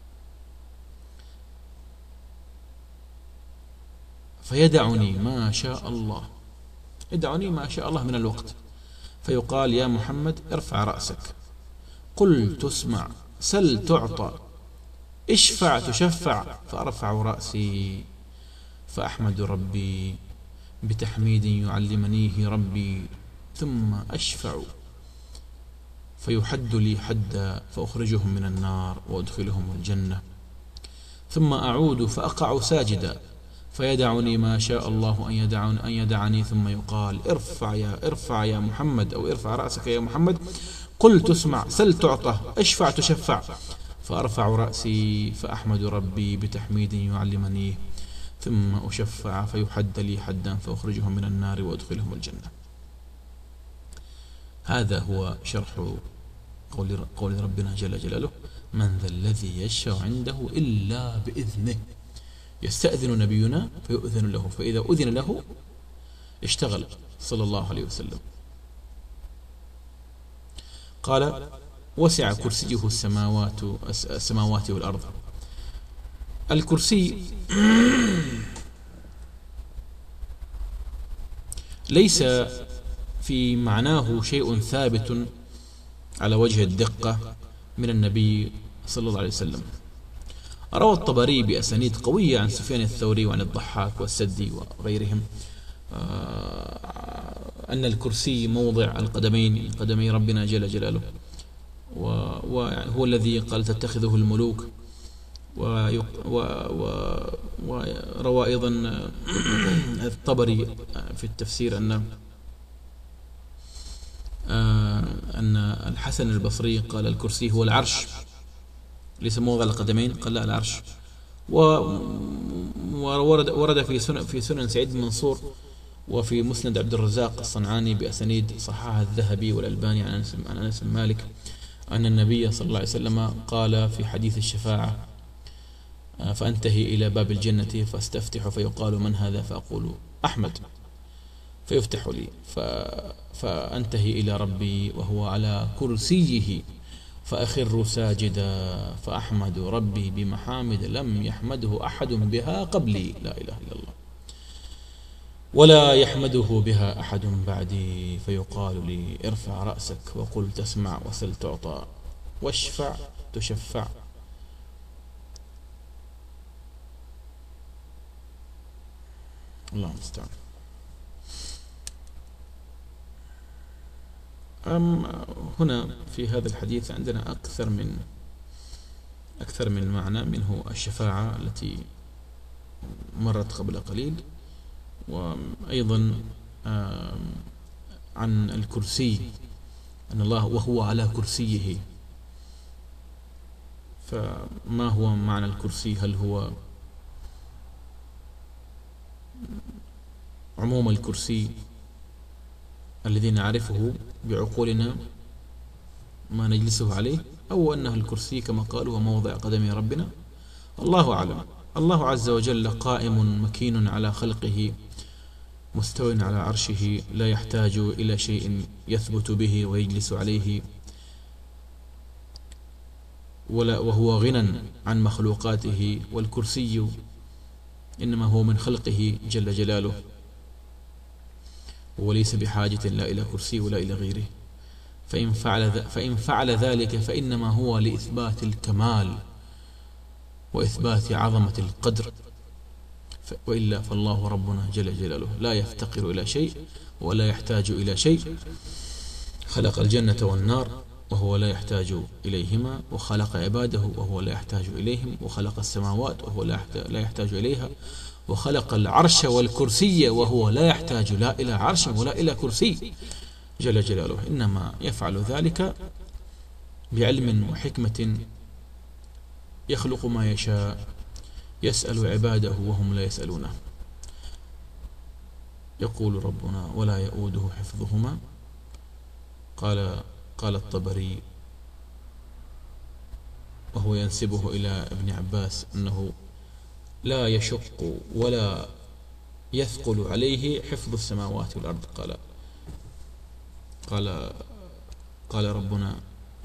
[SPEAKER 1] فيدعني ما شاء الله، يدعني ما شاء الله من الوقت، فيقال: يا محمد ارفع رأسك، قل تسمع، سل تعطى، اشفع تشفع، فأرفع رأسي فأحمد ربي بتحميد يعلمنيه ربي، ثم أشفع فيحد لي حدا فأخرجهم من النار وأدخلهم الجنة، ثم أعود فأقع ساجدا فيدعني ما شاء الله أن يدعني, أن يدعني ثم يقال: ارفع يا ارفع يا محمد، أو ارفع رأسك يا محمد، قل تسمع، سل تعطى، اشفع تشفع، فأرفع رأسي فأحمد ربي بتحميد يعلمنيه، ثم أشفع فيحد لي حدا فأخرجهم من النار وأدخلهم الجنة. هذا هو شرح قول, قول ربنا جل جلاله: من ذا الذي يشفع عنده إلا بإذنه. يستأذن نبينا فيؤذن له، فإذا أذن له اشتغل صلى الله عليه وسلم. قال: وسع كرسيه السماوات السماوات والأرض. الكرسي ليس في معناه شيء ثابت على وجه الدقة من النبي صلى الله عليه وسلم. روى الطبري بأسانيد قوية عن سفيان الثوري وعن الضحاك والسدي وغيرهم أن الكرسي موضع القدمين، قدمي ربنا جل جلاله، وهو الذي قال: تتخذه الملوك. وروى أيضا الطبري في التفسير أن أن الحسن البصري قال: الكرسي هو العرش، ليس موضع القدمين، قال: لا، العرش. وورد ورد في سنن في سنن سعيد بن منصور وفي مسند عبد الرزاق الصنعاني بأسانيد صححها الذهبي والألباني عن أنس بن مالك أن النبي صلى الله عليه وسلم قال في حديث الشفاعة: فأنتهي إلى باب الجنة فاستفتح فيقال: من هذا؟ فأقول: أحمد، فيفتح لي فأنتهي إلى ربي وهو على كرسيه فأخر ساجدا فأحمد ربي بمحامد لم يحمده أحد بها قبلي، لا إله إلا الله، ولا يحمده بها أحد بعدي، فيقال لي: ارفع رأسك وقل تسمع وسل تعطى واشفع تشفع. الله المستعان. أم هنا في هذا الحديث عندنا أكثر من أكثر من معنى، منه الشفاعة التي مرت قبل قليل، وأيضا عن الكرسي، أن الله وهو على كرسيه. فما هو معنى الكرسي؟ هل هو عموم الكرسي الذي نعرفه بعقولنا ما نجلسه عليه، أو أنه الكرسي كما قالوا هو موضع قدم ربنا؟ الله أعلم. الله عز وجل قائم مكين على خلقه، مستو على عرشه، لا يحتاج إلى شيء يثبت به ويجلس عليه، ولا وهو غنى عن مخلوقاته. والكرسي إنما هو من خلقه جل جلاله، وليس بحاجة لا إلى كرسي ولا إلى غيره. فإن فعل, فإن فعل ذلك فإنما هو لإثبات الكمال وإثبات عظمة القدر، وإلا فالله ربنا جل جلاله لا يفتقر إلى شيء ولا يحتاج إلى شيء. خلق الجنة والنار وهو لا يحتاج إليهما، وخلق عباده وهو لا يحتاج إليهم، وخلق السماوات وهو لا يحتاج إليها، وخلق العرش والكرسي وهو لا يحتاج لا إلى عرش ولا إلى كرسي جل جلاله. إنما يفعل ذلك بعلم وحكمة، يخلق ما يشاء، يسأل عباده وهم لا يسألونه. يقول ربنا ولا يؤوده حفظهما. قال قال الطبري وهو ينسبه إلى ابن عباس أنه لا يشق ولا يثقل عليه حفظ السماوات والأرض. قال قال قال ربنا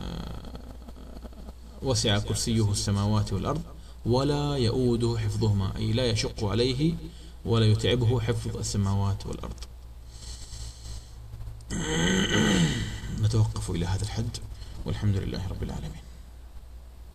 [SPEAKER 1] وسع كرسيه السماوات والأرض ولا يؤوده حفظهما، أي لا يشق عليه ولا يتعبه حفظ السماوات والأرض. نتوقف إلى هذا الحد، والحمد لله رب العالمين.